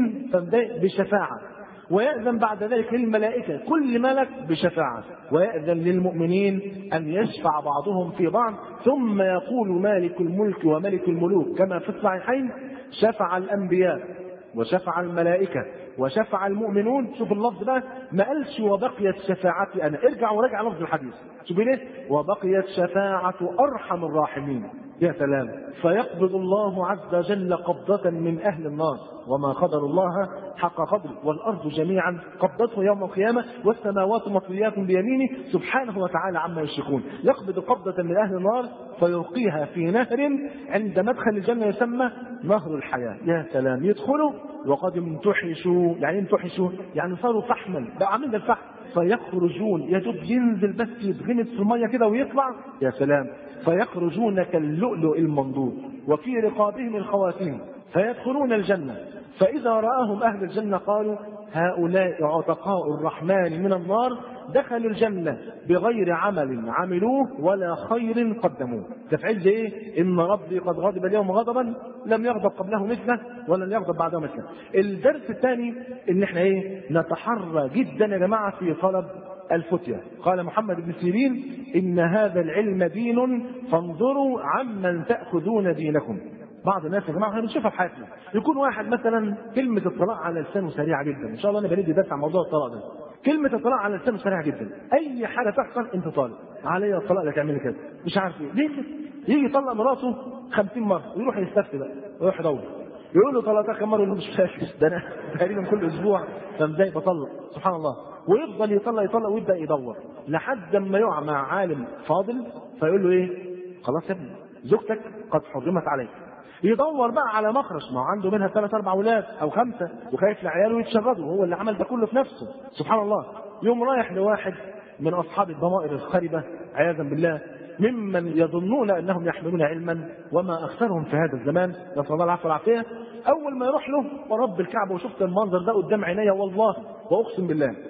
بشفاعه، ويأذن بعد ذلك للملائكة كل ملك بشفاعة، ويأذن للمؤمنين أن يشفع بعضهم في بعض. ثم يقول مالك الملك وملك الملوك كما في الصحيحين: شفع الأنبياء وشفع الملائكة وشفع المؤمنون. شوف اللفظ بقى، ما قالش وبقيت شفاعتي أنا، ارجع وراجع لفظ الحديث. شوف ليه؟ وبقيت شفاعة أرحم الراحمين. يا سلام. فيقبض الله عز وجل قبضة من أهل النار وما قدر الله حق قدره، والأرض جميعا قبضته يوم القيامة والسماوات مطويات بيمينه سبحانه وتعالى عما يشركون. يقبض قبضة من أهل النار فيلقيها في نهر عند مدخل الجنة يسمى نهر الحياة. يا سلام. يدخلوا وقد امتحشوا، يعني امتحشوا يعني صاروا فحما، بقى عاملين الفحم. فيخرجون يدب ينزل بس يتغمس في المية كده ويطلع. يا سلام. فيخرجون كاللؤلؤ المنضود وفي رقابهم الخواتيم فيدخلون الجنة. فإذا رآهم أهل الجنة قالوا: هؤلاء عتقاء الرحمن من النار دخلوا الجنة بغير عمل عملوه ولا خير قدموه. ده في عز ايه؟ ان ربي قد غضب اليوم غضبا لم يغضب قبله مثله ولن يغضب بعده مثله. الدرس الثاني ان احنا ايه؟ نتحرى جدا يا جماعه في طلب الفتية. قال محمد بن سيرين: ان هذا العلم دين فانظروا عمن تأخذون دينكم. بعض الناس يا جماعه احنا بنشوفها في حياتنا، يكون واحد مثلا كلمه الطلاق على لسانه سريعه جدا. ان شاء الله انا بندي درس عن موضوع الطلاق ده. كلمه الطلاق على لسانه سريعه جدا، اي حاجه تحصل انت طالق عليا الطلاق اللي تعملي كده مش عارف ايه ليه كده. يجي يطلق مراته خمسين مره ويروح يستفتي بقى ويروح يدور يقول له طلقتها كم مره؟ يقول له مش فاكر، ده انا تقريبا كل اسبوع فازاي بطلق. سبحان الله. ويفضل يطلق يطلق ويبدا يدور لحد ما يقع مع عالم فاضل فيقول له ايه؟ خلاص يا ابني زوجتك قد حرمت عليك. يدور بقى على مخرج، ما هو عنده منها ثلاث اربع اولاد او خمسه وخايف لعياله يتشردوا، وهو اللي عمل ده كله في نفسه. سبحان الله. يوم رايح لواحد من اصحاب الضمائر الخربه عياذا بالله ممن يظنون انهم يحملون علما وما اكثرهم في هذا الزمان، نسال الله العفو والعافيه. اول ما يروح له ورب الكعبه وشفت المنظر ده قدام عينيا والله واقسم بالله،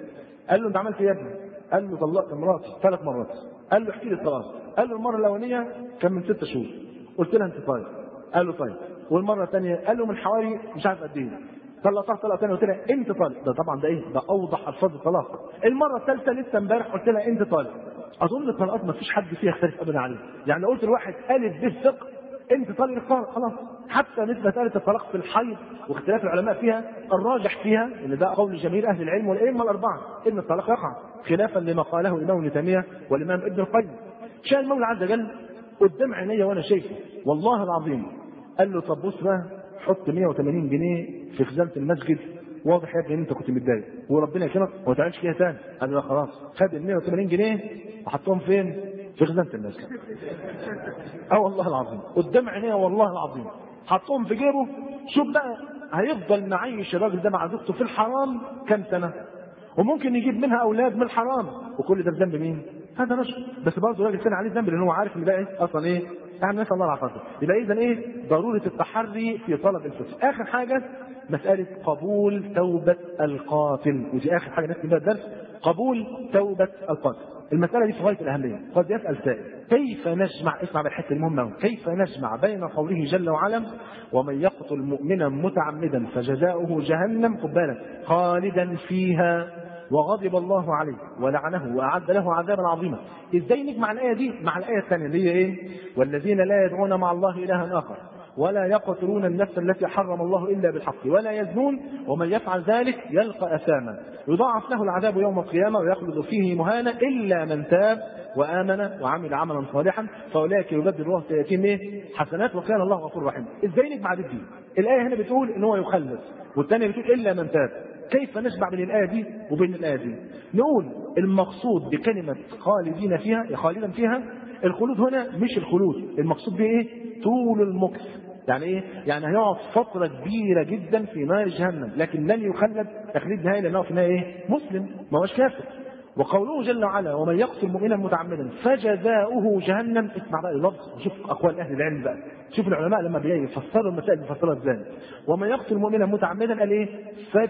قال له انت عملت ايه يا ابني؟ قال له طلقت مراتي ثلاث مرات. قال له احكي لي الطلاق. قال له المره الاولانيه كان من ست شهور، قلت لها انت طيب. قال له طيب. والمره الثانيه قال له من حوالي مش عارف قد ايه، طلقتها طلقه ثانيه قلت لها انت طالق. ده طبعا ده ايه؟ ده اوضح الفاظ الطلاق. المره الثالثه لسه امبارح قلت لها انت طالق. اظن الطلاقات ما فيش حد فيها يختلف ابدا عليه، يعني قلت لواحد الف ب ثق انت طالق خلاص. حتى مثل مساله الطلاق في الحيض واختلاف العلماء فيها، الراجح فيها ان ده قول جميع اهل العلم والائمه الاربعه ان الطلاق يقع، خلافا لما قاله الامام ابن تيميه والامام ابن القيم. شاء المولى عز وجل قدام عينيا وانا شايفه والله العظيم. قال له طب بص بقى، حط مئة وثمانين جنيه في خزانه المسجد، واضح يا ابني ان انت كنت متضايق وربنا يكرمك وما تعملش فيها ثاني. قال له خلاص. خد ال مئة وثمانين جنيه وحطهم فين؟ في خزانه المسجد. اه والله العظيم قدام عينيا والله العظيم، حطهم في جيبه. شوف بقى هيفضل معيش الراجل ده مع زوجته في الحرام كام سنه، وممكن يجيب منها اولاد من الحرام، وكل ده بذنب مين؟ هذا رجل. بس برضه راجل ثاني عليه ذنب، لان هو عارف ان ده ايه اصلا ايه؟ يعني نسال الله العافيه. يبقى اذا ايه؟ ضروره التحري في طلب الفتوى. اخر حاجه مساله قبول توبه القاتل، ودي اخر حاجه نختم بها الدرس، قبول توبه القاتل. المساله دي في غايه الاهميه. قد يسال سائل كيف نجمع، اسمع بالحته المهمه، كيف نجمع بين قوله جل وعلا ومن يقتل مؤمنا متعمدا فجزاؤه جهنم قبالا خالدا فيها وغضب الله عليه ولعنه واعد له عذابا عظيما. ازاي نجمع الايه دي مع الايه الثانيه اللي هي ايه؟ والذين لا يدعون مع الله الها اخر ولا يقتلون النفس التي حرم الله الا بالحق ولا يزنون ومن يفعل ذلك يلقى اثاما يضاعف له العذاب يوم القيامه ويخلد فيه مهانا الا من تاب وامن وعمل عملا صالحا فاولئك يبدل الله سيئاتهم ايه؟ حسنات وكان الله غفور رحيم. ازاي نجمع دي؟ الايه هنا بتقول ان هو يخلد، والثانيه بتقول الا من تاب. كيف نجمع بين الآية دي وبين الآية دي؟ نقول المقصود بكلمة خالدين فيها خالدا فيها، الخلود هنا مش الخلود، المقصود به ايه؟ طول المكث. يعني ايه؟ يعني هيقعد فترة كبيرة جدا في نار جهنم، لكن لن يخلد تخليد نهائي لأنه في النهاية ايه؟ مسلم، ما هوش كافر. وقوله جل وعلا ومن يقتل مؤمنا متعمدا فجزاؤه جهنم. اسمع بقى اللفظ وشوف اقوال اهل العلم بقى، شوف العلماء لما بيفسروا المسائل بيفسروها ازاي. ومن يقتل مؤمنا متعمدا قال ايه؟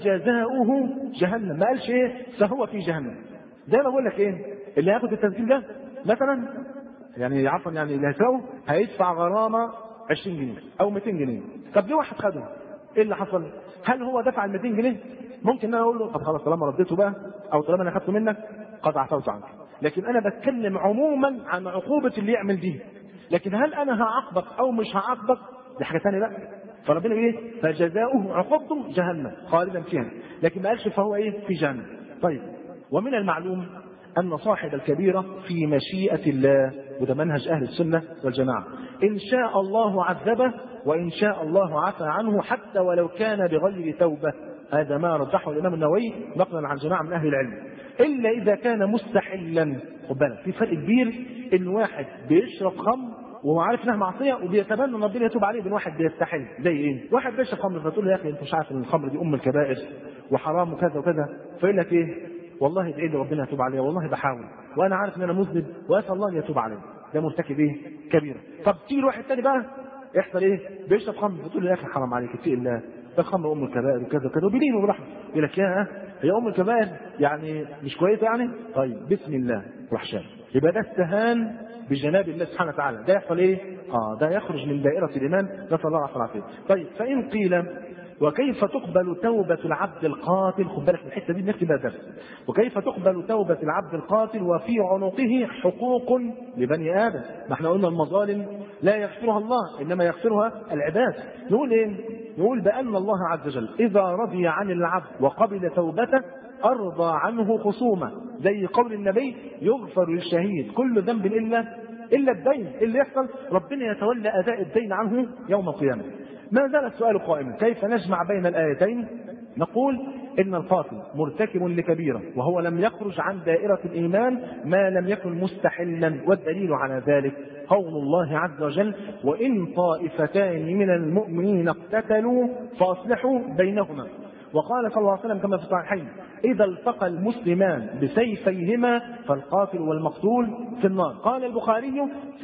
فجزاؤه جهنم، ما قالش ايه؟ فهو في جهنم. زي ما بقول لك ايه؟ اللي هياخد التسجيل ده مثلا، يعني عفوا يعني اللي هيساوي هيدفع غرامه عشرين جنيه او مئتين جنيه. طب ليه واحد خده؟ ايه اللي حصل؟ هل هو دفع ال مئتين جنيه؟ ممكن انا اقول له طب خلاص طالما رديته بقى او طالما انا اخذته منك قد عفوت عنك، لكن انا بتكلم عموما عن عقوبه اللي يعمل دي. لكن هل انا هعاقبك او مش هعاقبك دي حاجه ثانيه بقى. فربنا بيقول ايه؟ فجزاؤه عقوبته جهنم خالدا فيها، لكن ما قالش فهو ايه؟ في جهنم. طيب، ومن المعلوم ان صاحب الكبيره في مشيئه الله، وده منهج اهل السنه والجماعه، ان شاء الله عذبه وان شاء الله عفى عنه حتى ولو كان بغير توبه. هذا ما رجحه الامام النووي نقلا عن جماعه من اهل العلم، الا اذا كان مستحلا. خد بالك في فرق كبير ان واحد بيشرب خمر وهو عارف انها معصيه وبيتمنى ان ربنا يتوب عليه، بين واحد بيستحل. زي ايه؟ واحد بيشرب خمر فتقول له يا اخي انت مش عارف ان الخمر دي ام الكبائر وحرام وكذا وكذا، فيقول لك ايه؟ والله ادعي لي ربنا يتوب عليه، والله بحاول وانا عارف ان انا مذنب واسال الله ان يتوب عليه. ده مرتكب ايه؟ كبيره. طب تيجي واحد ثاني بقى يحصل ايه؟ بيشرب خمر فتقول له يا اخي حرام عليك اتقي الله، ده الخمر ام الكبائر وكذا وكذا، وبيلين وبرحمه. يقول لك يا هي ام الكبائر يعني مش كويسه يعني؟ طيب بسم الله روح شاب. يبقى ده استهان بجناب الله سبحانه وتعالى، ده يحصل ايه؟ اه ده يخرج من دائره الايمان، نسال الله العافيه. طيب فان قيل وكيف تقبل توبة العبد القاتل؟ خد بالك من الحته دي نكتب درس. وكيف تقبل توبة العبد القاتل وفي عنقه حقوق لبني ادم؟ ما احنا قلنا المظالم لا يغفرها الله انما يغفرها العباد. نقول ايه؟ نقول بان الله عز وجل اذا رضي عن العبد وقبل توبته ارضى عنه خصومه، زي قول النبي يغفر للشهيد كل ذنب الا الا الدين. اللي يحصل ربنا يتولى اداء الدين عنه يوم القيامه. ما زال السؤال قائما، كيف نجمع بين الآيتين؟ نقول إن القاتل مرتكب لكبيرة وهو لم يخرج عن دائرة الإيمان ما لم يكن مستحلا، والدليل على ذلك قول الله عز وجل وإن طائفتان من المؤمنين اقتتلوا فأصلحوا بينهما. وقال صلى الله عليه وسلم كما في الصحيحين إذا التقى المسلمان بسيفيهما فالقاتل والمقتول في النار. قال البخاري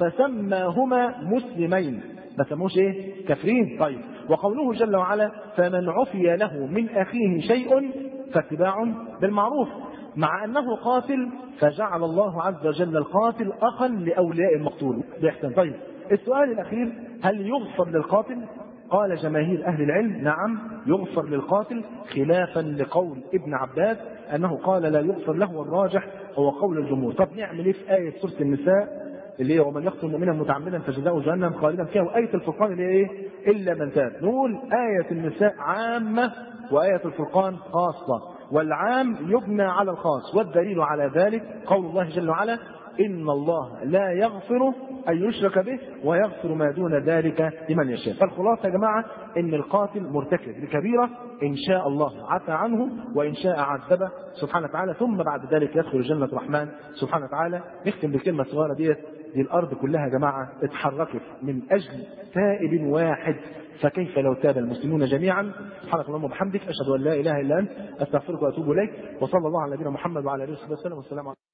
فسماهما مسلمين، ما سموش ايه؟ كافرين. طيب وقوله جل وعلا فمن عفي له من اخيه شيء فاتباع بالمعروف. مع أنه قاتل فجعل الله عز وجل القاتل أخا لأولياء المقتول بإحسان. طيب السؤال الأخير، هل يغفر للقاتل؟ قال جماهير أهل العلم نعم يغفر للقاتل، خلافا لقول ابن عباس أنه قال لا يغفر له، والراجح هو قول الجمهور. طب نعمل إيه في آية سورة النساء اللي هي ومن يقتل مؤمنا متعمدا فجزاؤه جهنم خالدا فيها، وآية الفرقان اللي هي إيه؟ إلا من تاب. نقول آية النساء عامة وآية الفرقان خاصة، والعام يبنى على الخاص، والدليل على ذلك قول الله جل وعلا إن الله لا يغفر أن يشرك به ويغفر ما دون ذلك لمن يشاء. فالخلاصة يا جماعة إن القاتل مرتكب لكبيرة إن شاء الله عفى عنه وإن شاء عذبه سبحانه وتعالى، ثم بعد ذلك يدخل جنة الرحمن سبحانه وتعالى. نختم بالكلمة الصغيرة ديت، دي الأرض كلها يا جماعة اتحركت من أجل تائب واحد، فكيف لو تاب المسلمون جميعا؟ سبحانك اللهم وبحمدك أشهد أن لا إله إلا أنت أستغفرك وأتوب إليك، وصلى الله على نبينا محمد وعلى آله وصحبه وسلم، والسلام عليكم.